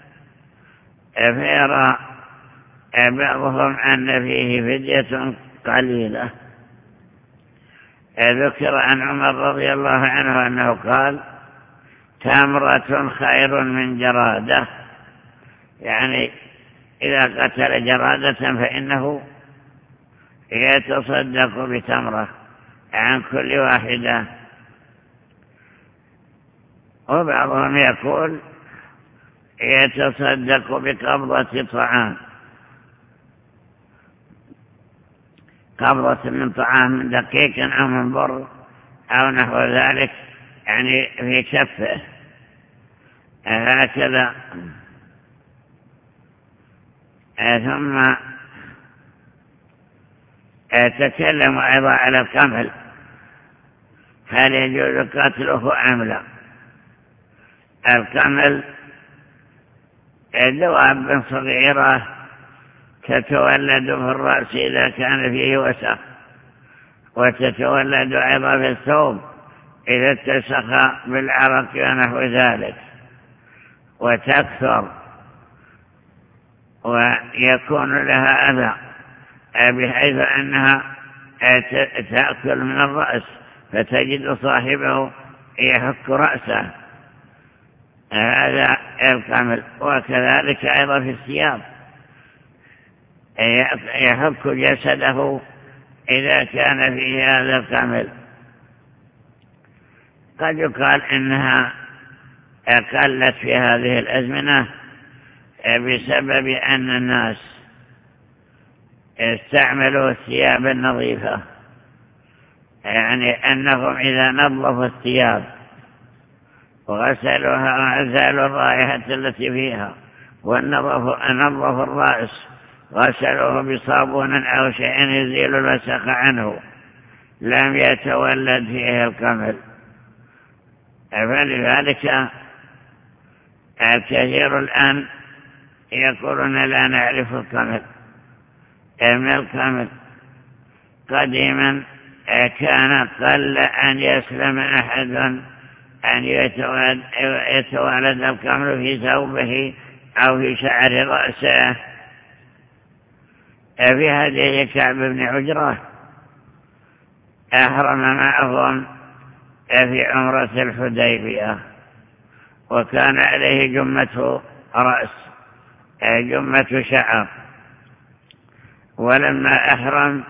فيرى بعضهم أن فيه فدية قليلة. ذكر عن عمر رضي الله عنه أنه قال: تمرة خير من جرادة، يعني إذا قتل جرادة فإنه يتصدق بتمرة عن كل واحدة. وبعضهم يقول يتصدق بقبضة طعام، قبضة من طعام، من دقيق أو من بر أو نحو ذلك، يعني في كفه هكذا. ثم تكلم أيضا على القمل، هل يجوز قتله أم لا؟ القمل دواب صغيرة تتولد في الرأس إذا كان فيه وسخ، وتتولد أيضا في الثوب إذا اتسخ بالعرق ونحو ذلك، وتكثر ويكون لها أذى بحيث أنها تأكل من الرأس، فتجد صاحبه يحك رأسه. هذا القمل. وكذلك أيضا في الثياب يحك جسده إذا كان فيه هذا القمل. قد يقال إنها قلت في هذه الأزمنة بسبب أن الناس استعملوا الثياب النظيفة، يعني أنهم إذا نظفوا الثياب وغسلوها وعزلوا الرائحة التي فيها ونظفوا الرأس، غسلوه بصابون أو شيء يزيل الوسخ عنه، لم يتولد فيه القمل. فلذلك الكثير الآن يقولون لا نعرف القمل، من القمل. قديما كان قل أن يسلم أحد أن يتوالد القمل في ثوبه أو في شعر رأسه. في حديث كعب بن عجرة أحرم معهم في عمرة الحديبية وكان عليه جمة رأس، جمة شعر، ولما أحرم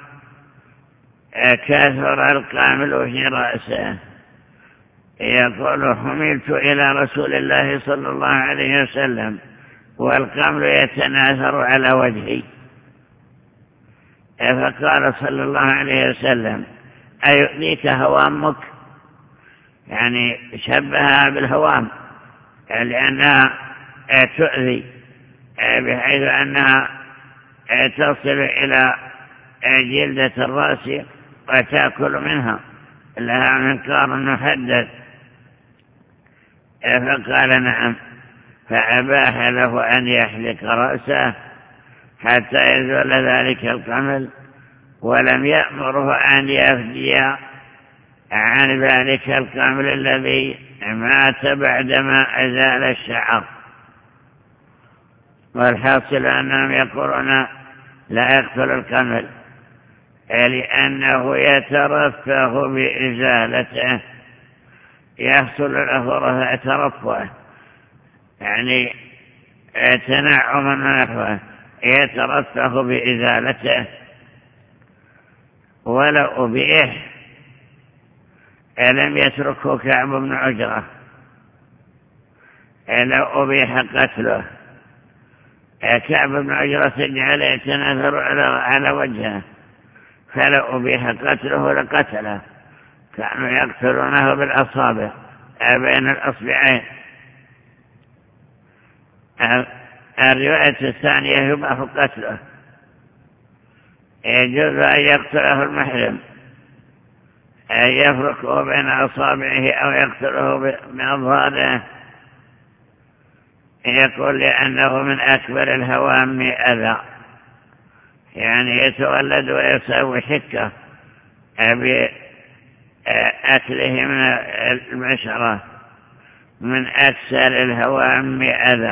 كثر القامل في رأسه. يقول حملت إلى رسول الله صلى الله عليه وسلم والقمل يتناثر على وجهي، فقال صلى الله عليه وسلم أيؤذيك هوامك؟ يعني شبهها بالهوام لأنها تؤذي، بحيث أنها تصل إلى جلدة الرأس وتأكل منها، لها منقار محدد. فقال نعم، فأباح له أن يحلق رأسه حتى يزول ذلك القمل، ولم يأمره أن يفدي عن ذلك القمل الذي مات بعدما أزال الشعر. والحاصل أنهم يقولون لا يقتل القمل لأنه يترفه بإزالته، يحصل له ترفه يعني تنعم ونحوه، يترفه بإزالته. ولو أبيح لم يتركه كعب بن عجرة، لو أبيح قتله. كعب بن عجرة جعل يتناثر على وجهه، فلو أبيح قتله لقتله. كانوا يقتلونه بالأصابع بين الأصبعين. الرواية الثانية يباح قتله، يجوز أن يقتله المحرم، أن يفرقه بين أصابعه أو يقتله بأظهاره. يقول لأنه من أكبر الهوام أذى، يعني يتولد ويسوي حكة بأكله من المشرة، من أكثر الهوام أذى.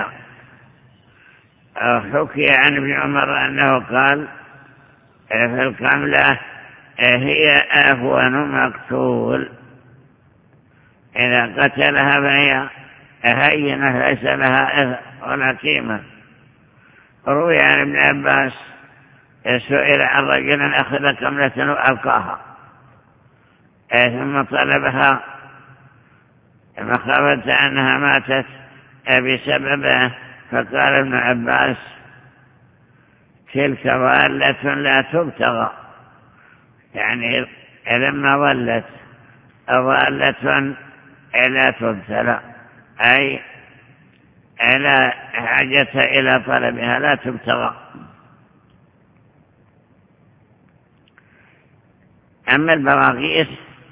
حكي عن ابن عمر أنه قال في القملة هي أهون مقتول، إذا قتلها فهي هينة ليس لها ولا قيمة. روي عن ابن عباس سئل عن رجل أخذ قملة وألقاها ثم طلبها مخافة أنها ماتت بسببه، فقال ابن عباس تلك ضالة لا تبتغى، يعني لما ضلت ضالة لا تبتلى، أي لا حاجة إلى طلبها، لا تبتغى. أما البراغيث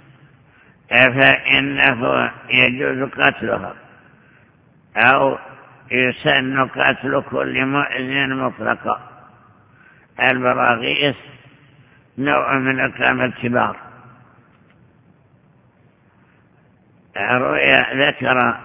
فإنه يجوز قتلها أو يسن قتل كل مؤذن مطلقا. البراغيث نوع من أقلام الكبار. ذكر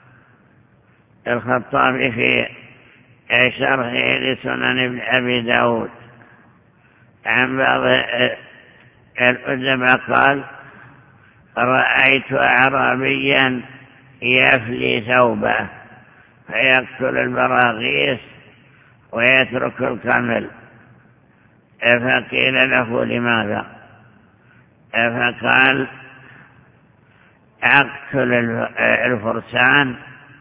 الخطابي في شرحه لسنن ابن أبي داود عن بعض الأدباء قال رأيت أعرابيا يفلي ثوبه فيقتل البراغيث ويترك القمل، فقيل له لماذا؟ فقال أقتل الفرسان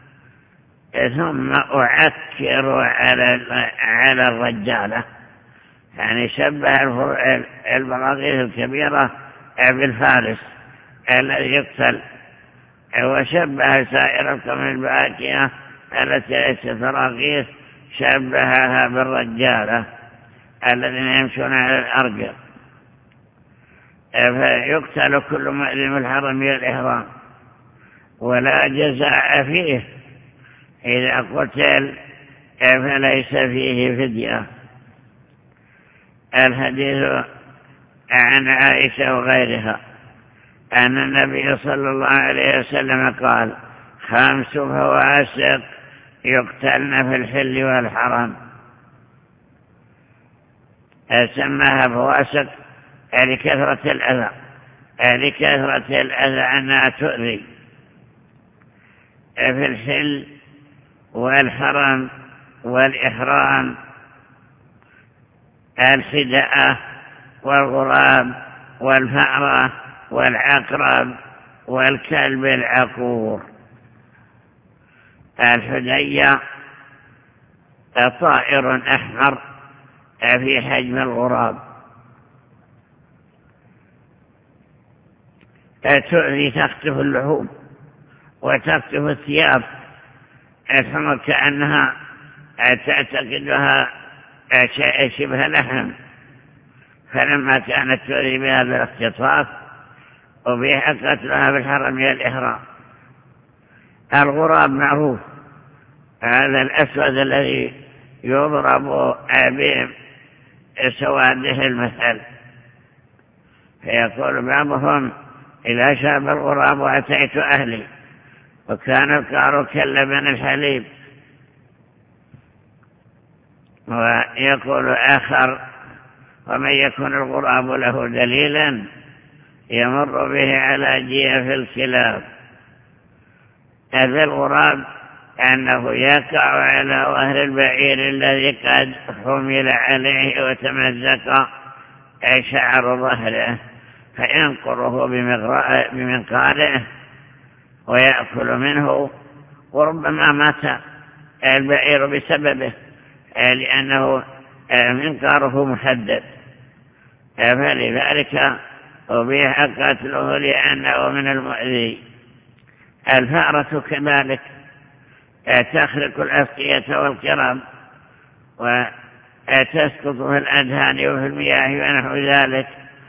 ثم أعكر على الرجالة، يعني شبه البراغيث الكبيرة بالفارس الذي يقتل، وشبه سائر القوم الباقية التي ليست براغيث شبهها بالرجالة الذين يمشون على الأرجل. فيقتل كل مؤذن الحرم والإحرام ولا جزاء فيه، إذا قتل فليس فيه فدية. الحديث عن عائشة وغيرها أن النبي صلى الله عليه وسلم قال: 5 فواسق يقتلن في الحل والحرم. سماها فواسق لكثرة الأذى أنها تؤذي في الحل والحرم والإحرام: الحدأة والغراب والفأرة والعقرب والكلب العقور. الحدية طائر أحمر في حجم الغراب، تؤذي، تخطف اللحوم وتخطف الثياب، الحمر كأنها تعتقدها شبه لحم، فلما كانت تؤذي بهذا الاختطاف أبيح قتلها بالحرم والإحرام. الغراب معروف، هذا الأسود الذي يضرب بسواده المثل، فيقول بعضهم: إذا شاب الغراب أتيت أهلي وكان القعر كاللبن الحليب. ويقول آخر: ومن يكون الغراب له دليلا يمر به على جيف الكلاب. هذا الغراب أنه يقع على ظهر البعير الذي قد حمل عليه وتمزق شعر ظهره، فينقره بمنقاره ويأكل منه، وربما مات البعير بسببه لأنه منقاره محدد، فلذلك أبيح قتله لأنه من المؤذي. الفأرة كذلك تخرق الأسقية والكرام وتسقط في الأدهان وفي المياه ونحو ذلك،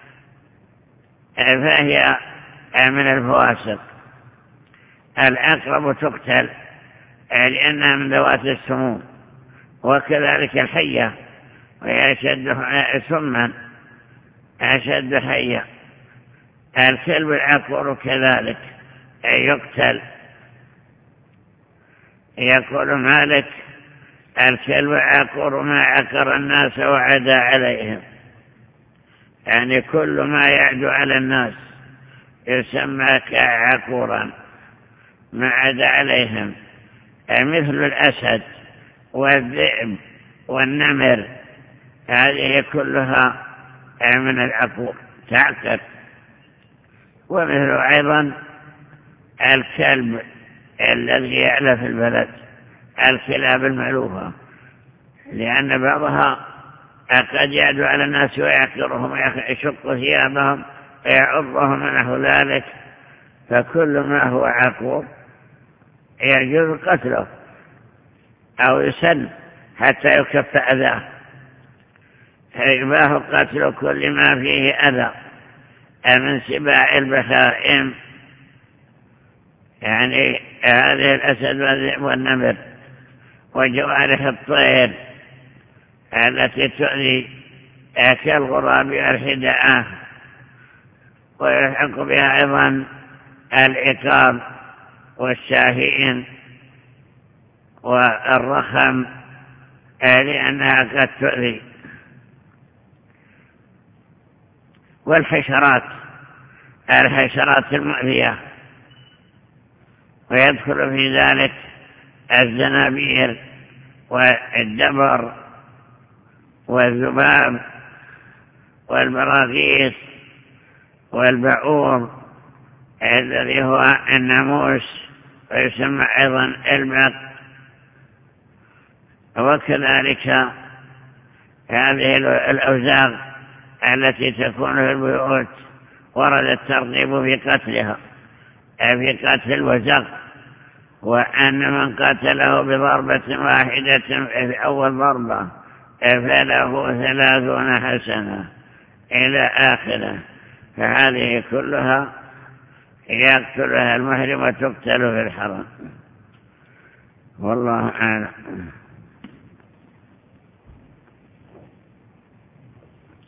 فهي من الفواسق. العقرب تقتل لأنها من ذوات السموم، وكذلك الحية، وهي أشد سما، أشد حية. الكلب العقور كذلك يقتل. يقول مالك: الكلب العقور ما عقر الناس وعدى عليهم، يعني كل ما يعدو على الناس يسمى عقورا ما عدى عليهم، مثل الأسد والذئب والنمر، هذه كلها من العقور تعقر. ومثل أيضا الكلب الذي يعلى في البلد، الكلاب المألوفة، لأن بعضها قد يعدو على الناس ويعقرهم ويشق ثيابهم ويعضهم ونحو ذلك، فكل ما هو عقور يجوز قتله أو يسن حتى يكف أذاه، فيباه قتل كل ما فيه أذى من سباع البهائم، يعني هذه الأسد والذئب والنمر، وجوارح الطير التي تؤذي كالغراب والحداء، ويلحق بها أيضا العقاب والشاهين والرخم لأنها قد تؤذي. والحشرات، الحشرات المؤذية، ويدخل في ذلك الزنابير والدبر والذباب والبراغيث والبعوض الذي هو الناموس ويسمى أيضا البق. وكذلك هذه الأوزاغ التي تكون في البيوت ورد الترغيب في قتلها، في قتل الوزغ، وأن من قتله بضربة واحدة في أول ضربة فله 30 حسنة إلى آخره، فهذه كلها يقتلها المحرم وتقتل في الحرم. والله أعلم.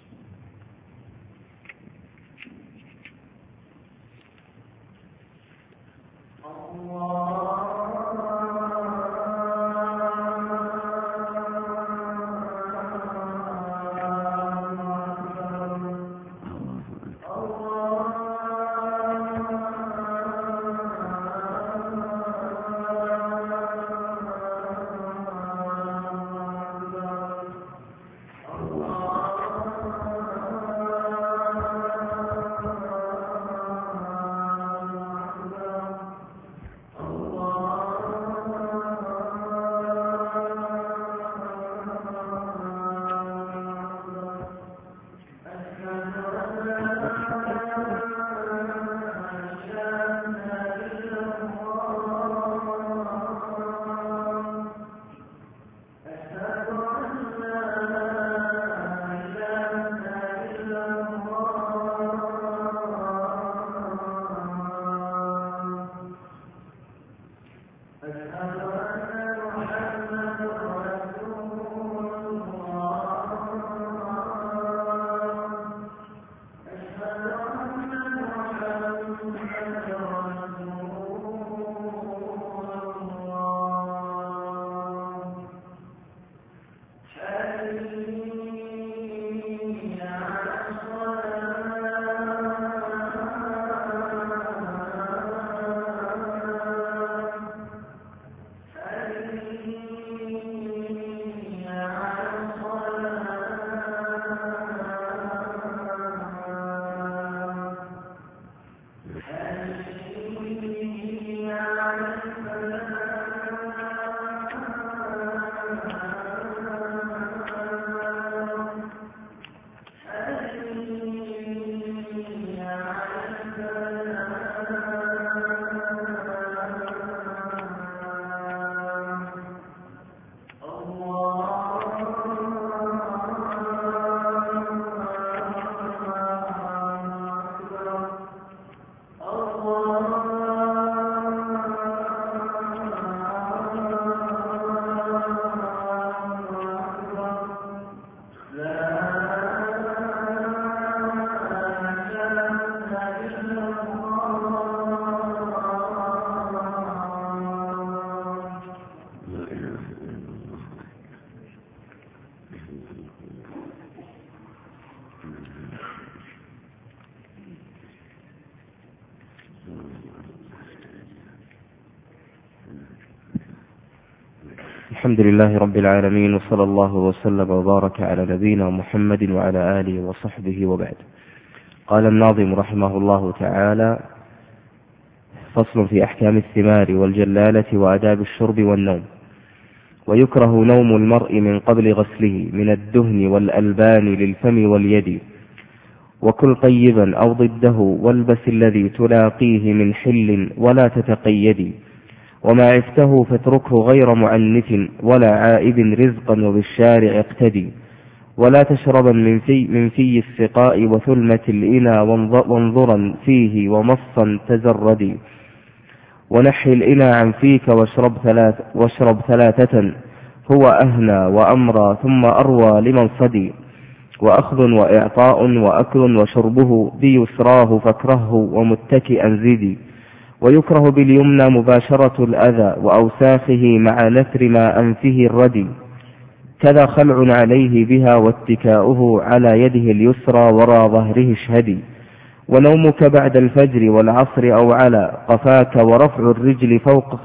الحمد لله رب العالمين، وصلى الله وسلم وبارك على نبينا محمد وعلى آله وصحبه وبعد. قال الناظم رحمه الله تعالى: فصل في أحكام الثمار والجلالة وآداب الشرب والنوم. ويكره نوم المرء من قبل غسله من الدهن والألبان للفم واليد، وكل طيبا أو ضده، والبس الذي تلاقيه من حل ولا تتقيدي، وما عفته فاتركه غير معنف، ولا عائب رزقا وبالشارع اقتدي، ولا تشربا من في السقاء وثلمة الإنى، وانظرا فيه ومصا تزردي، ونحي الإنى عن فيك واشرب ثلاثة، هو أهنى وأمرى ثم أروى لمن صدي، وأخذ وإعطاء وأكل وشربه بيسراه فاكرهه ومتكئا زدي، ويكره باليمنى مباشرة الأذى وأوساخه مع نثر ما أنفه الردي، كذا خلع عليه بها واتكاؤه على يده اليسرى وراء ظهره اشهدي، ونومك بعد الفجر والعصر أو على قفاك، ورفع الرجل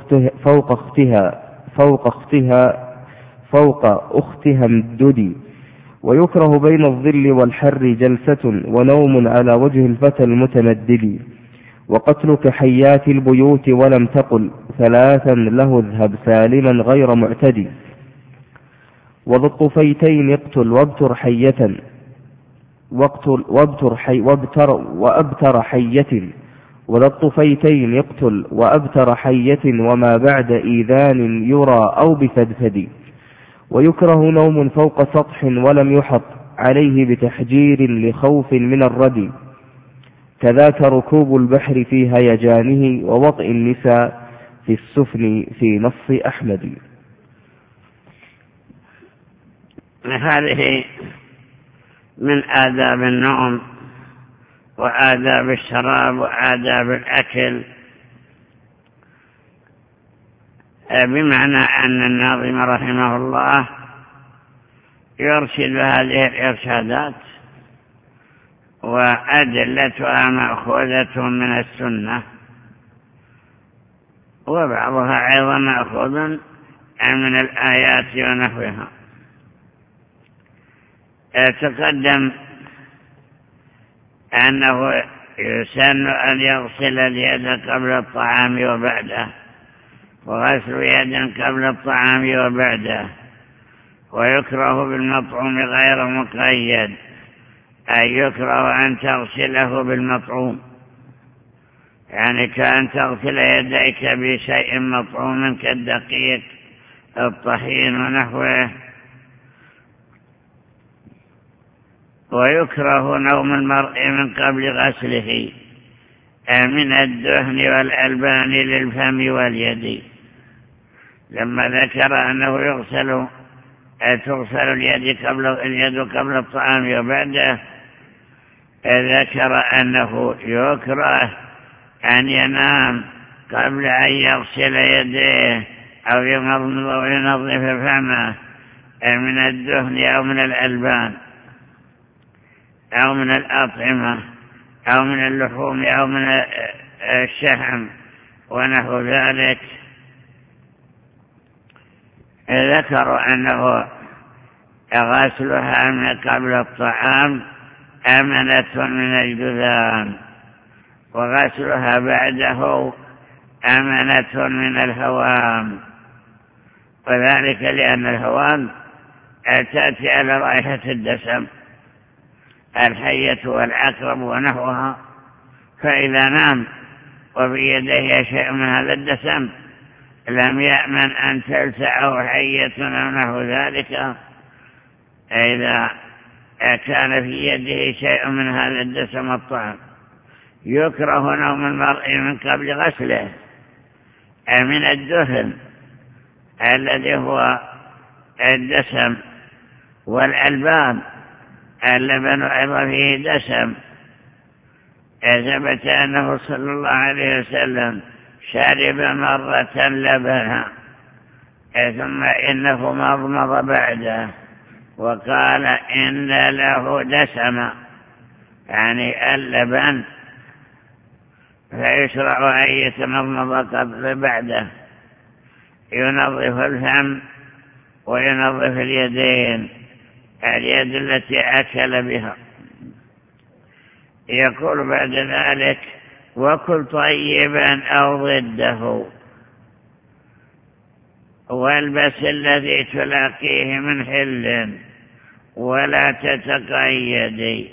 فوق أختها امددي، ويكره بين الظل والحر جلسة، ونوم على وجه الفتى المتمدد، وقتلك حيات البيوت ولم تقل ثلاثا له اذهب سالما غير معتدي، وذو الطفيتين اقتل وابتر حية وأبتر حية، وذا الطفيتين يقتل وأبتر حية، وما بعد إيذان يرى أو بفدفد، ويكره نوم فوق سطح ولم يحط عليه بتحجير لخوف من الردي، كذاك ركوب البحر في هيجانه، ووطئ النساء في السفن في نص أحمد. هذه من آداب النوم وآداب الشراب وآداب الأكل، بمعنى أن الناظم رحمه الله يرشد هذه الإرشادات، وأدلتها مأخوذة من السنة، وبعضها أيضا مأخوذ من الآيات ونحوها. تقدم أنه يسن أن يغسل اليد قبل الطعام وبعده، وغسل يد قبل الطعام وبعده، ويكره بالمطعوم غير مقيد، أي يكره أن تغسله بالمطعوم، يعني كأن تغسل يديك بشيء مطعوم كالدقيق الطحين ونحوه. ويكره نوم المرء من قبل غسله من الدهن والألبان للفم واليد، لما ذكر أنه تغسل اليد قبل الطعام وبعده، ذكر أنه يكره أن ينام قبل أن يغسل يديه أو ينظف فمه من الدهن أو من الألبان أو من الأطعمة أو من اللحوم أو من الشحم ونحو ذلك. ذكروا أنه غسلها من قبل الطعام أمنة من الجذام، وغسلها بعده أمنة من الهوام، وذلك لأن الهوام تأتي على رائحة الدسم، الحية والعقرب ونحوها، فإذا نام وبيده شيء من هذا الدسم لم يأمن أن تلسعه حية أو نحو ذلك. إذا كان في يده شيء من هذا الدسم الطعام، يكره نوم المرء من قبل غسله من الدهن الذي هو الدسم، والألبان اللبن أيضا فيه دسم. ثبت أنه صلى الله عليه وسلم شرب مرة لبنا ثم إنه مضمض بعده وقال إن له دسم، يعني اللبن، فيشرع أن يتمضمض قبل بعده، ينظف الفم وينظف اليدين، اليد التي أكل بها. يقول بعد ذلك: وكل طيبا أو ضده، والبس الذي تلاقيه من حل ولا تتقيدي.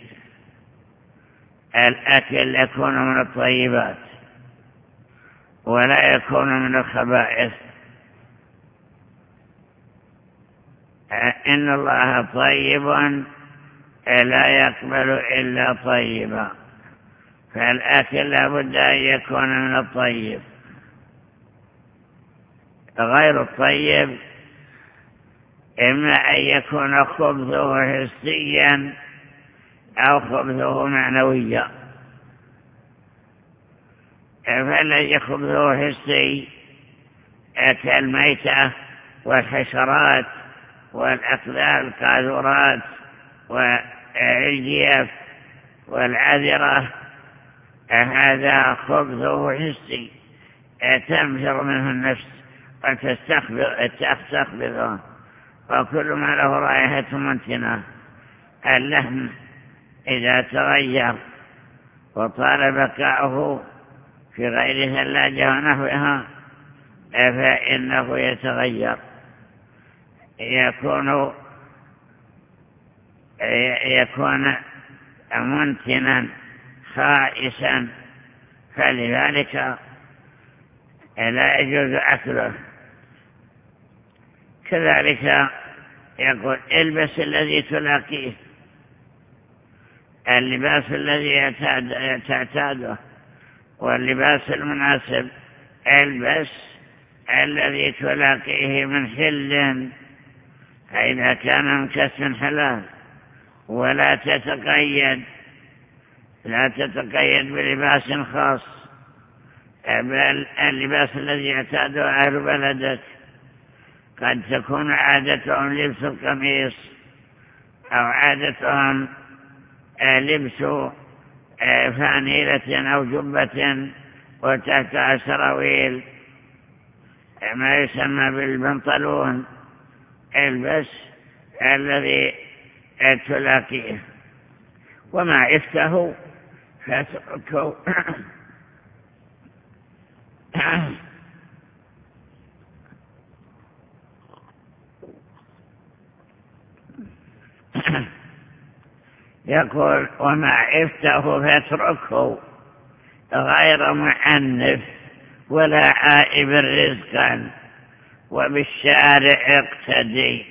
الأكل يكون من الطيبات ولا يكون من الخبائث. إن الله طيب لا يقبل إلا طيبا، فالأكل لابد أن يكون من الطيب. غير الطيب إما أن يكون خبثه حسيا أو خبثه معنويا. فالذي خبثه حسي كالميتة والحشرات والأقذار القاذورات والجيف والعذرة، هذا خبثه حسي تنفر منه النفس وتستخبثه، وكل ما له رائحة منتنة. اللحم إذا تغير وطال بقاؤه في غير ثلاجة ونحوها فإنه يتغير، يكون منتنا خائسا، فلذلك لا يجوز أكله. كذلك يقول: البس الذي تلاقيه، اللباس الذي تعتاده واللباس المناسب. البس الذي تلاقيه من حل، فإذا كان من كسب حلال، ولا تتقيد بلباس خاص، بل اللباس الذي يعتاده أهل بلدك. قد تكون عادتهم لبس القميص، أو عادتهم لبس فانيلة أو جبة وتحتها سراويل، ما يسمى بالبنطلون. البس الذي تلاقيه، وما عفته فاتركه. يقول: وما عفته فاتركه غير معنف ولا عائب رزقا، وبالشارع اقتدي.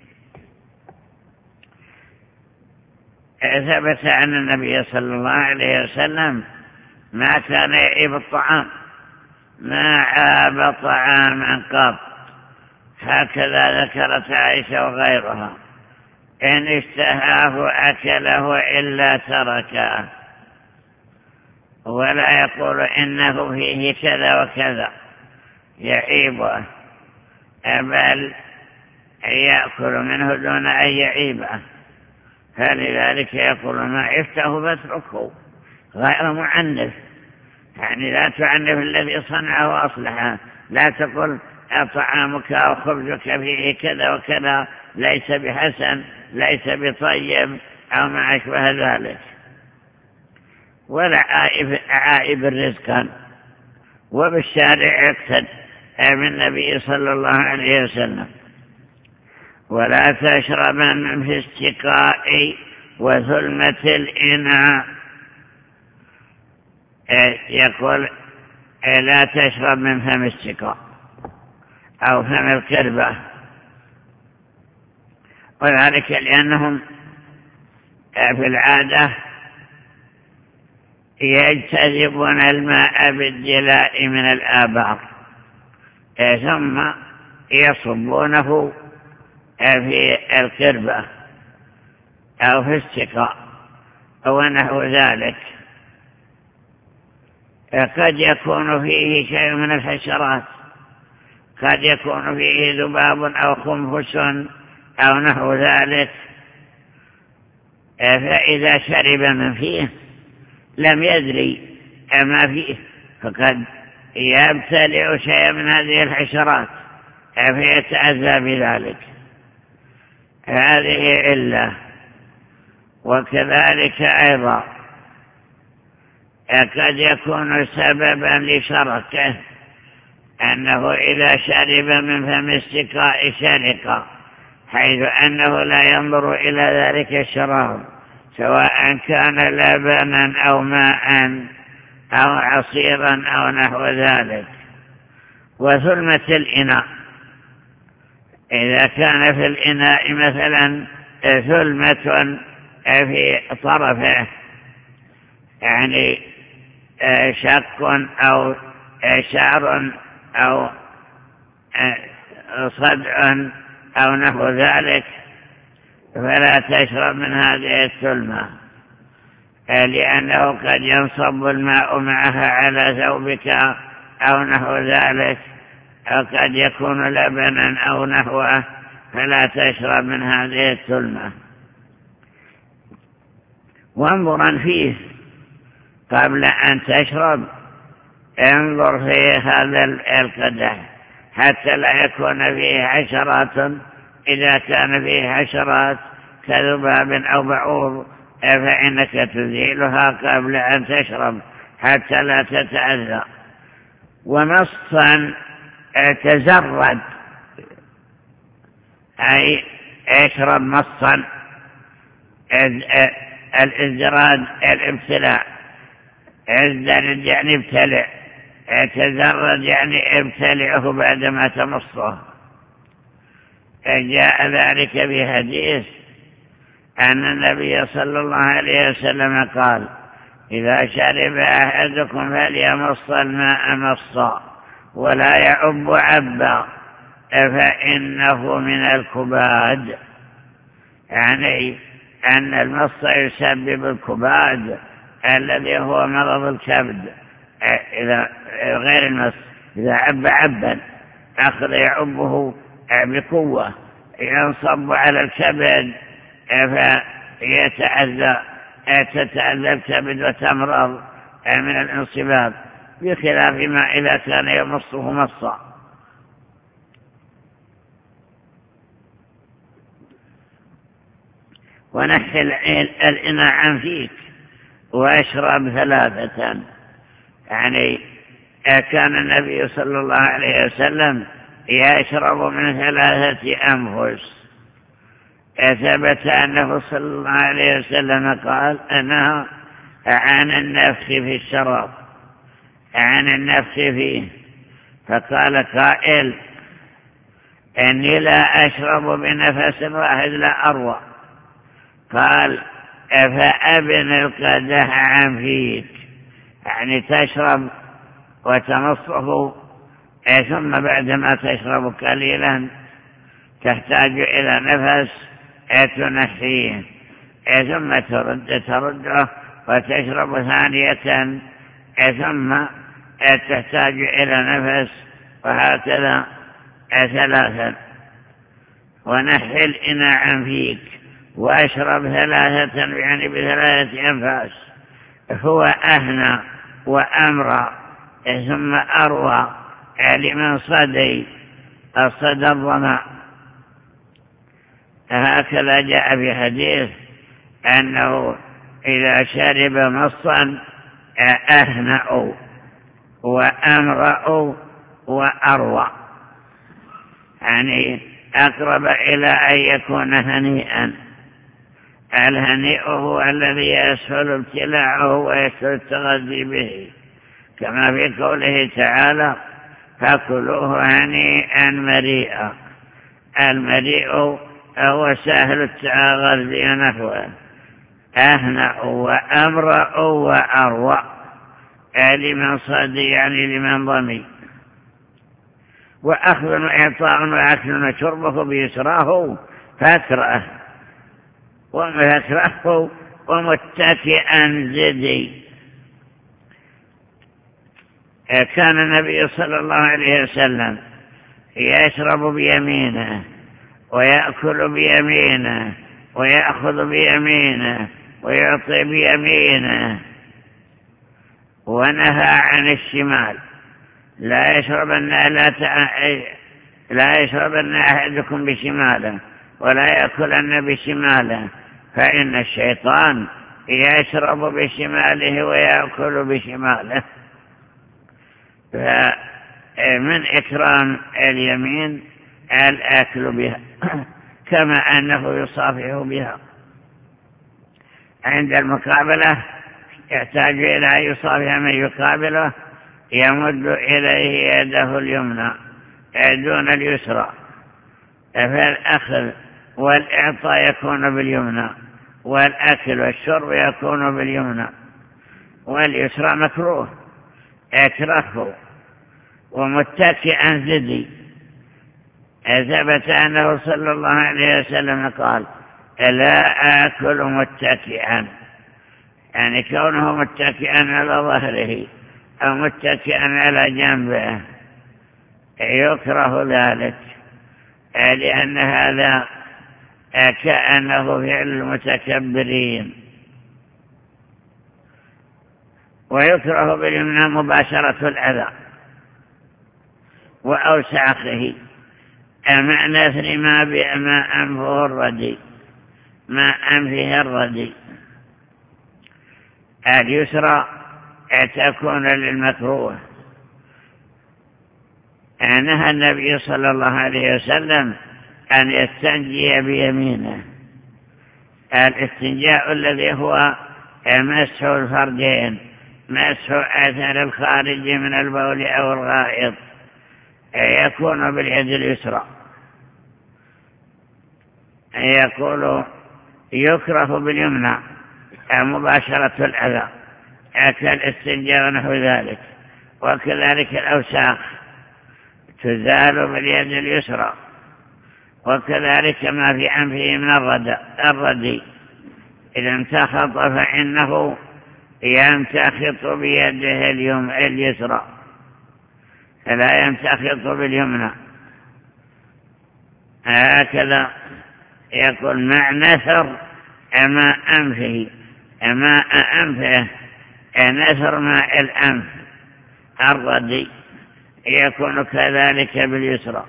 ثبت أن النبي صلى الله عليه وسلم ما كان يعيب الطعام، ما عاب طعاما قط، هكذا ذكرت عائشة وغيرها. إن اشتهاه أكله إلا تركه، ولا يقول إنه فيه كذا وكذا يعيبه، بل يأكل منه دون أن يعيبه. فلذلك يقول: ما عفته فاتركه غير معنف، يعني لا تعنف الذي صنعه وأصلحه. لا تقل طعامك أو خبزك فيه كذا وكذا ليس بحسن، ليس بطيب، أو ما أشبه ذلك. ولا عائب رزقا، وبالشارع اقتد من النبي صلى الله عليه وسلم. ولا تشربن في السقاء وثلمة الإناء. يقول: لا تشرب من فم السقاء أو فم الكربة، وذلك لأنهم في العادة يجتذبون الماء بالدلاء من الآبار، ثم يصبونه في الكربة أو في السقاء ونحو ذلك. قد يكون فيه شيء من الحشرات، قد يكون فيه ذباب أو خنفس أو نحو ذلك، فإذا شرب من فيه لم يدري ما فيه، فقد يبتلع شيء من هذه الحشرات فيتأذى بذلك. هذه علة. وكذلك أيضا قد يكون سببا لشركه أنه إذا شرب من فم السقاء شرق، حيث أنه لا ينظر إلى ذلك الشراب سواء كان لبنا أو ماء أو عصيرا أو نحو ذلك. وثلمة الإناء، إذا كان في الإناء مثلا ثلمة في طرفه، يعني شق أو شعر أو صدع أو نحو ذلك، فلا تشرب من هذه الثلمة، لأنه قد ينصب الماء معها على ثوبك أو نحو ذلك، أو قد يكون لبنا أو نحوه، فلا تشرب من هذه الثلمة. وانظرا فيه قبل أن تشرب، انظر في هذا القدح حتى لا يكون فيه حشرات. إذا كان فيه حشرات كذباب أو بعوض فإنك تزيلها قبل أن تشرب حتى لا تتأذى. ومصا تزرد، أي اشرب مصا. الازدراد الابتلاء، ازدرد يعني ابتلع، تزرد يعني ابتلعه بعدما تمصه. جاء ذلك في حديث أن النبي صلى الله عليه وسلم قال: إذا شرب أحدكم فليمص الماء مصا ولا يعب عبا فإنه من الكباد. يعني أن المص يسبب الكباد الذي هو مرض الكبد. إذا غير المص، إذا عب عبا أخذ يعبه بقوة ينصب على الكبد تتأذى الكبد وتمرض من الانصباب، بخلاف ما إذا كان يمصه مصا. ونحي الإناء عن فيك واشرب ثلاثة. يعني كان النبي صلى الله عليه وسلم يشرب من 3 أنفس. ثبت أنه صلى الله عليه وسلم قال: أنا عن النفخ في الشراب، عن النفخ فيه. فقال قائل: إني لا أشرب بنفس واحد لا أروى. قال: فأبن القدح عن فيك، يعني تشرب وتمصه، ثم بعدما تشرب قليلا تحتاج إلى نفس تنحيه، ثم ترده وتشرب ثانية، ثم تحتاج إلى نفس، وهكذا 3. ونحي الإناء عن فيك وأشرب 3، يعني ب3 أنفاس. هو أهنى وأمرى ثم أروى لمن صدى الظمأ. هكذا جاء في حديث أنه إذا شرب مصا أهنأ وأمرأ وأروى، يعني أقرب إلى أن يكون هنيئا. الهنيء هو الذي يسهل ابتلاعه ويسهل التغذي به، كما في قوله تعالى: فكلوه هنيئا مريئا. المريء هو سهل التغذي نحوه. أهنأ وأمرأ وأروى لمن صدي، يعني لمن ضمي. وأخذ وإعطاء وأكل وشربه بيسراه فاكره ومكره ومتكئا زدي. كان النبي صلى الله عليه وسلم يشرب بيمينه ويأكل بيمينه ويأخذ بيمينه ويعطي بيمينه، ونهى عن الشمال. لا يشربن أحدكم بشماله، ولا يأكلن بشماله، فإن الشيطان يشرب بشماله ويأكل بشماله. فمن إكرام اليمين الأكل بها كما أنه يصافح بها. عند المقابلة يحتاج إلى أن يصافح من يقابله، يمد إليه يده اليمنى دون اليسرى، فالأخذ والإعطاء يكون باليمنى، والأكل والشرب يكون باليمنى، واليسرى مكروه اكرهه. ومتكئا زدي، ثبت أنه صلى الله عليه وسلم قال: لا آكل متكئا، يعني كونه متكئا على ظهره أو متكئا على جنبه يكره ذلك، لأن هذا كأنه فعل المتكبرين. ويكره باليمنى مباشرة الأذى وأوساخه، مع نثر ما أنفه الردي، ما أنفه الردي. اليسرى تكون للمكروه. نهى النبي صلى الله عليه وسلم أن يستنجي بيمينه، الاستنجاء الذي هو مسح الفرجين، مسح أثر الخارج من البول أو الغائط، يكون باليد اليسرى. يقول: يكره باليمنى مباشرة الأذى كالاستنجاء ونحو ذلك، وكذلك الأوساخ تزال باليد اليسرى، وكذلك ما في أنفه من الردي إذا انتخط فإنه ينتخط بيده اليسرى، فلا ينتخط باليمنى. هكذا يقول: مع نثر ماء أنفه، نثر ماء الأنف الردي يكون كذلك باليسرى.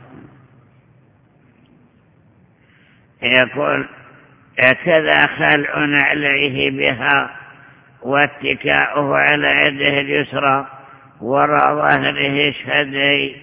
يقول: كذا خلع نعليه بها واتكاؤه على يده اليسرى وراء ظهره شهدي.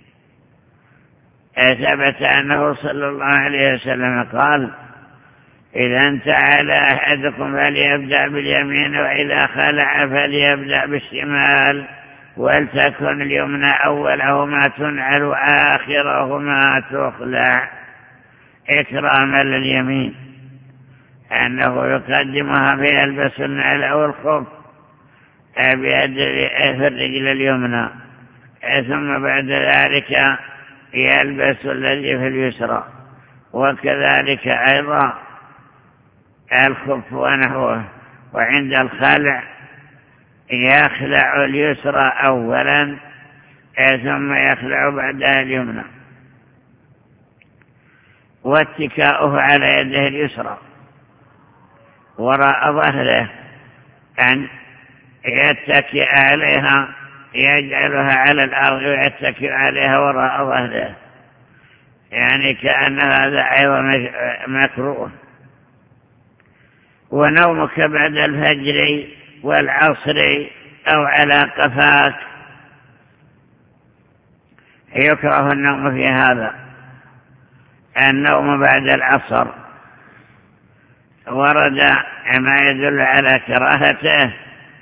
ثبت أنه صلى الله عليه وسلم قال: إذا انتعل أحدكم فليبدأ باليمين، وإذا خلع فليبدأ بالشمال، ولتكن اليمنى أولهما تنعل وآخرهما تخلع، إكراما لليمين، أنه يقدمها فيلبس النعل أو الخف بيد في الرجل اليمنى، ثم بعد ذلك يلبس الذي في اليسرى، وكذلك أيضا الخف ونحوه. وعند الخلع يخلع اليسرى أولا ثم يخلع بعدها اليمنى. واتكاؤه على يده اليسرى وراء ظهره، أن يتكئ عليها، يجعلها على الأرض ويتكئ عليها وراء ظهره، يعني كأن هذا أيضا مكروه. ونومك بعد الفجر والعصر أو على قفاك، يكره النوم في هذا. النوم بعد العصر ورد ما يدل على كراهته.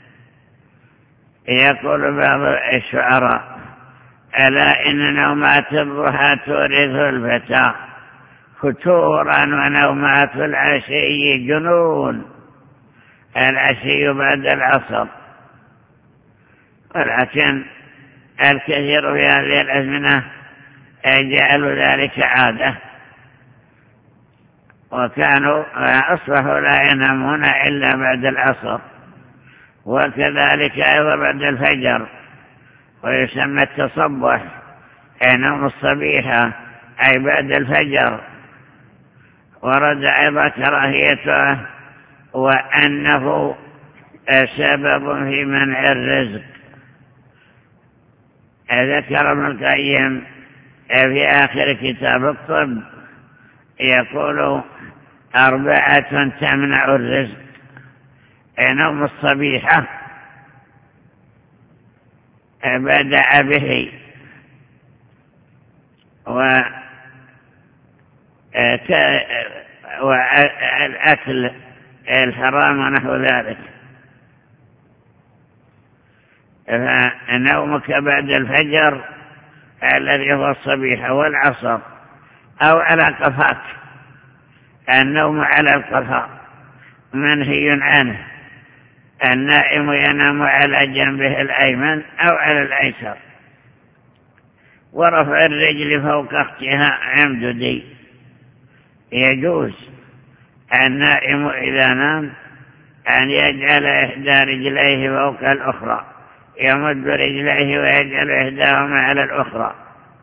يقول بعض الشعراء: ألا إن نومات الضحى تورث الفتى فتورا، ونومات العشي جنون. العشي بعد العصر، ولكن الكثير في هذه الأزمنة جعلوا ذلك عادة، وكانوا أصبحوا لا ينامون إلا بعد العصر، وكذلك أيضا بعد الفجر، ويسمى التصبح نوم الصبيحة أي بعد الفجر. ورد أيضا كراهيته وأنه سبب في منع الرزق. ذكر ابن القيم في آخر كتاب الطب يقول 4 تمنع الرزق: نوم الصبيحة بدأ به، والأكل الحرام ونحو ذلك. فنومك بعد الفجر الذي هو الصبيحة والعصر أو على قفاك، النوم على القفا منهي عنه. النائم ينام على جنبه الأيمن أو على الأيسر، ورفع الرجل فوق أختها عمددي. يجوز النائم إذا نام أن يجعل إحدى رجليه فوق الأخرى، يمد رجليه ويجعل إحداهما على الأخرى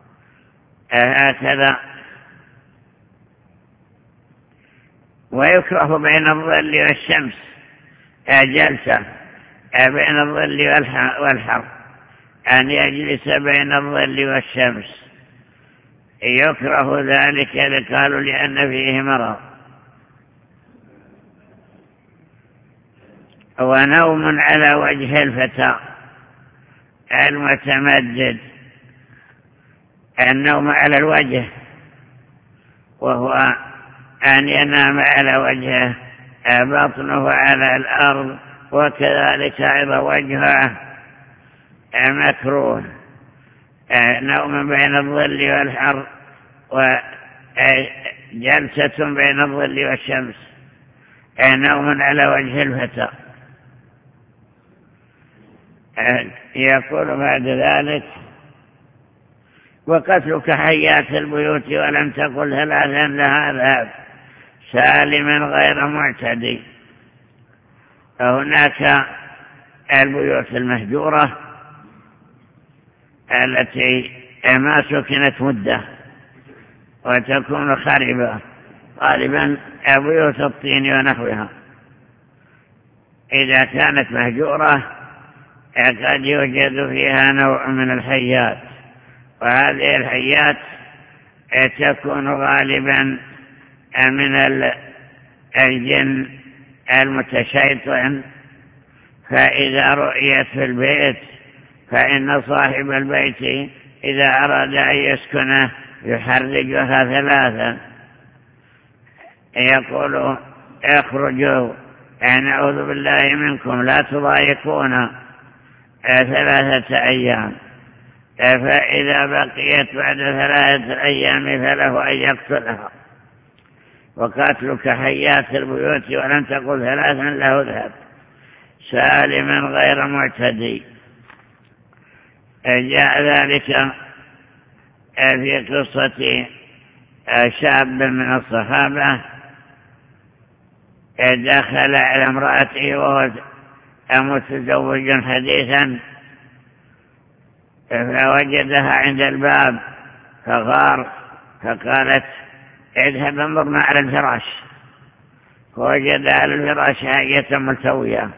هكذا. ويكره بين الظل والشمس جلسة بين الظل والحر، أن يجلس بين الظل والشمس، يكره ذلك قالوا لأن فيه مرض. ونوم على وجه الفتى المتمدد، النوم على الوجه وهو أن ينام على وجهه بطنه على الأرض، وكذلك أيضا وجهه مكروه. نوم بين الظل والحر، وجلسة بين الظل والشمس، نوم على وجه الفتى. يقول بعد ذلك: وقتلك حيات البيوت ولم تقل 3 لها ذهب سالما غير معتدي. هناك البيوت المهجورة التي ما سكنت مدة وتكون خاربة، غالبا بيوت الطين ونحوها. إذا كانت مهجورة قد يوجد فيها نوع من الحيات، وهذه الحيات تكون غالبا من الجن المتشيطن. فإذا رؤيت في البيت فإن صاحب البيت إذا أراد أن يسكنه يحرجها 3، يقول: اخرجوا نعوذ بالله منكم لا تضايقون 3 أيام. فإذا بقيت بعد 3 أيام فله أن يقتلها. وقاتلك حيات البيوت ولم تقل 3 له ذهب سالما غير معتدي. جاء ذلك في قصة شاب من الصحابة دخل على امرأته وهو متزوج حديثا، فوجدها عند الباب فغار، فقالت: اذهب انظرنا على الفراش. فوجد على الفراش حاجة ملتوية،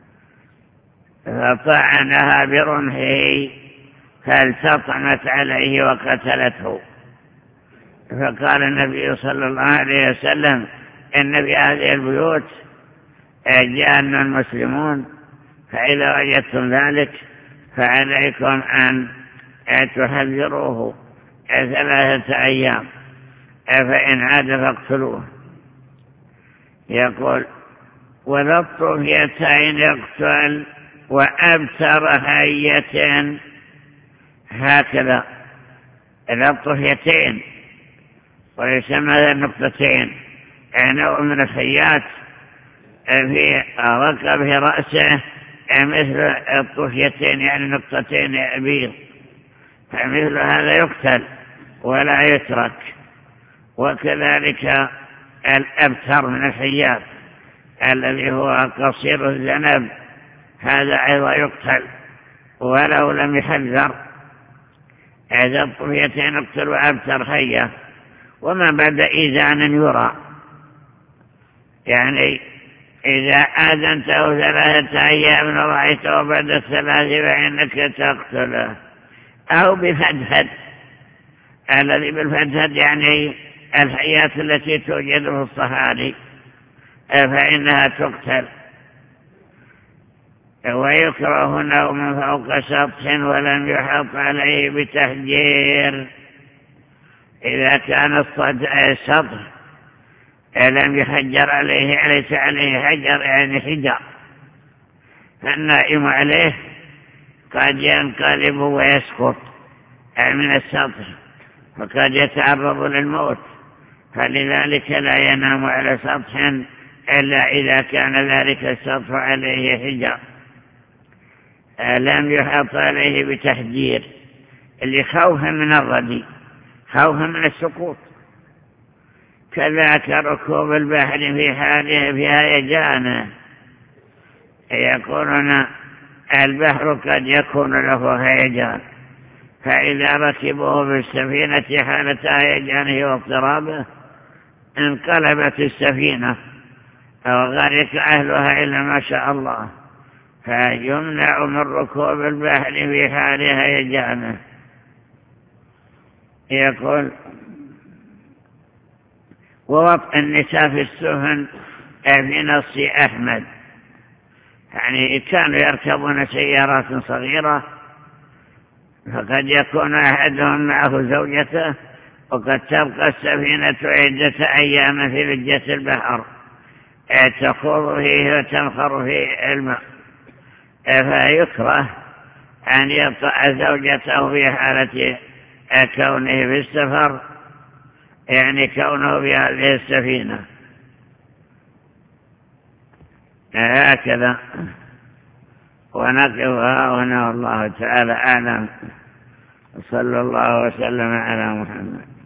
فطعنها برمحه فالتطمت عليه وقتلته. فقال النبي صلى الله عليه وسلم: إن بهذه البيوت جان مسلمون، فإذا وجدتم ذلك فعليكم أن تحذروه 3 أيام، فإن عاد فاقتلوه. يقول: وذا الطفيتين يقتل وأبتر حية. هكذا ذا الطفيتين، ويسمى ذا النقطتين، نوع من الحيات في ركبه رأسه مثل الطفيتين، يعني نقطتين بيض، فمثل هذا يقتل ولا يترك. وكذلك الأبتر من الحيات الذي هو قصير الذنب، هذا أيضا يقتل ولو لم يحذر. هذا الطفيتين يقتل وأبتر حية. وما بعد إذان يرى، يعني إذا آذنته 3 أيام ورأيته بعد 3 فإنك تقتله. أو بفتحة، الذي بالفتحة يعني الحيات التي توجد في الصحاري فإنها تقتل. ويكره نوم من فوق سطح ولم يحط عليه بتحجير. إذا كان السطح لم يحجر عليه ليس عليه حجر يعني حجر، فالنائم عليه قد ينقلب ويسقط من السطح فقد يتعرض للموت، فلذلك لا ينام على سطح إلا إذا كان ذلك السطح عليه حجر لم يحط عليه بتحجير لخوفا من الردي، خوفا من السقوط. كذاك ركوب البحر في حاله في هيجانه، يقولون البحر قد يكون له هيجان، فإذا ركبوه بالسفينة حالة هيجانه واضطرابه انقلبت السفينة وغرق أهلها إلا ما شاء الله، فيمنع من ركوب البحر في حال هيجانه. يقول ووطء النساء في السفن في نص أحمد، يعني كانوا يركبون سيارات صغيرة فقد يكون أحدهم معه زوجته وقد تبقى السفينة عدة أيام في لجة البحر تخوض فيه وتنخر في الماء، فيكره أن يطأ زوجته في حالة كونه في السفر، يعني كونه في هذه السفينة. هكذا ونقفها هنا والله تعالى أعلم. صلى الله وسلم على محمد.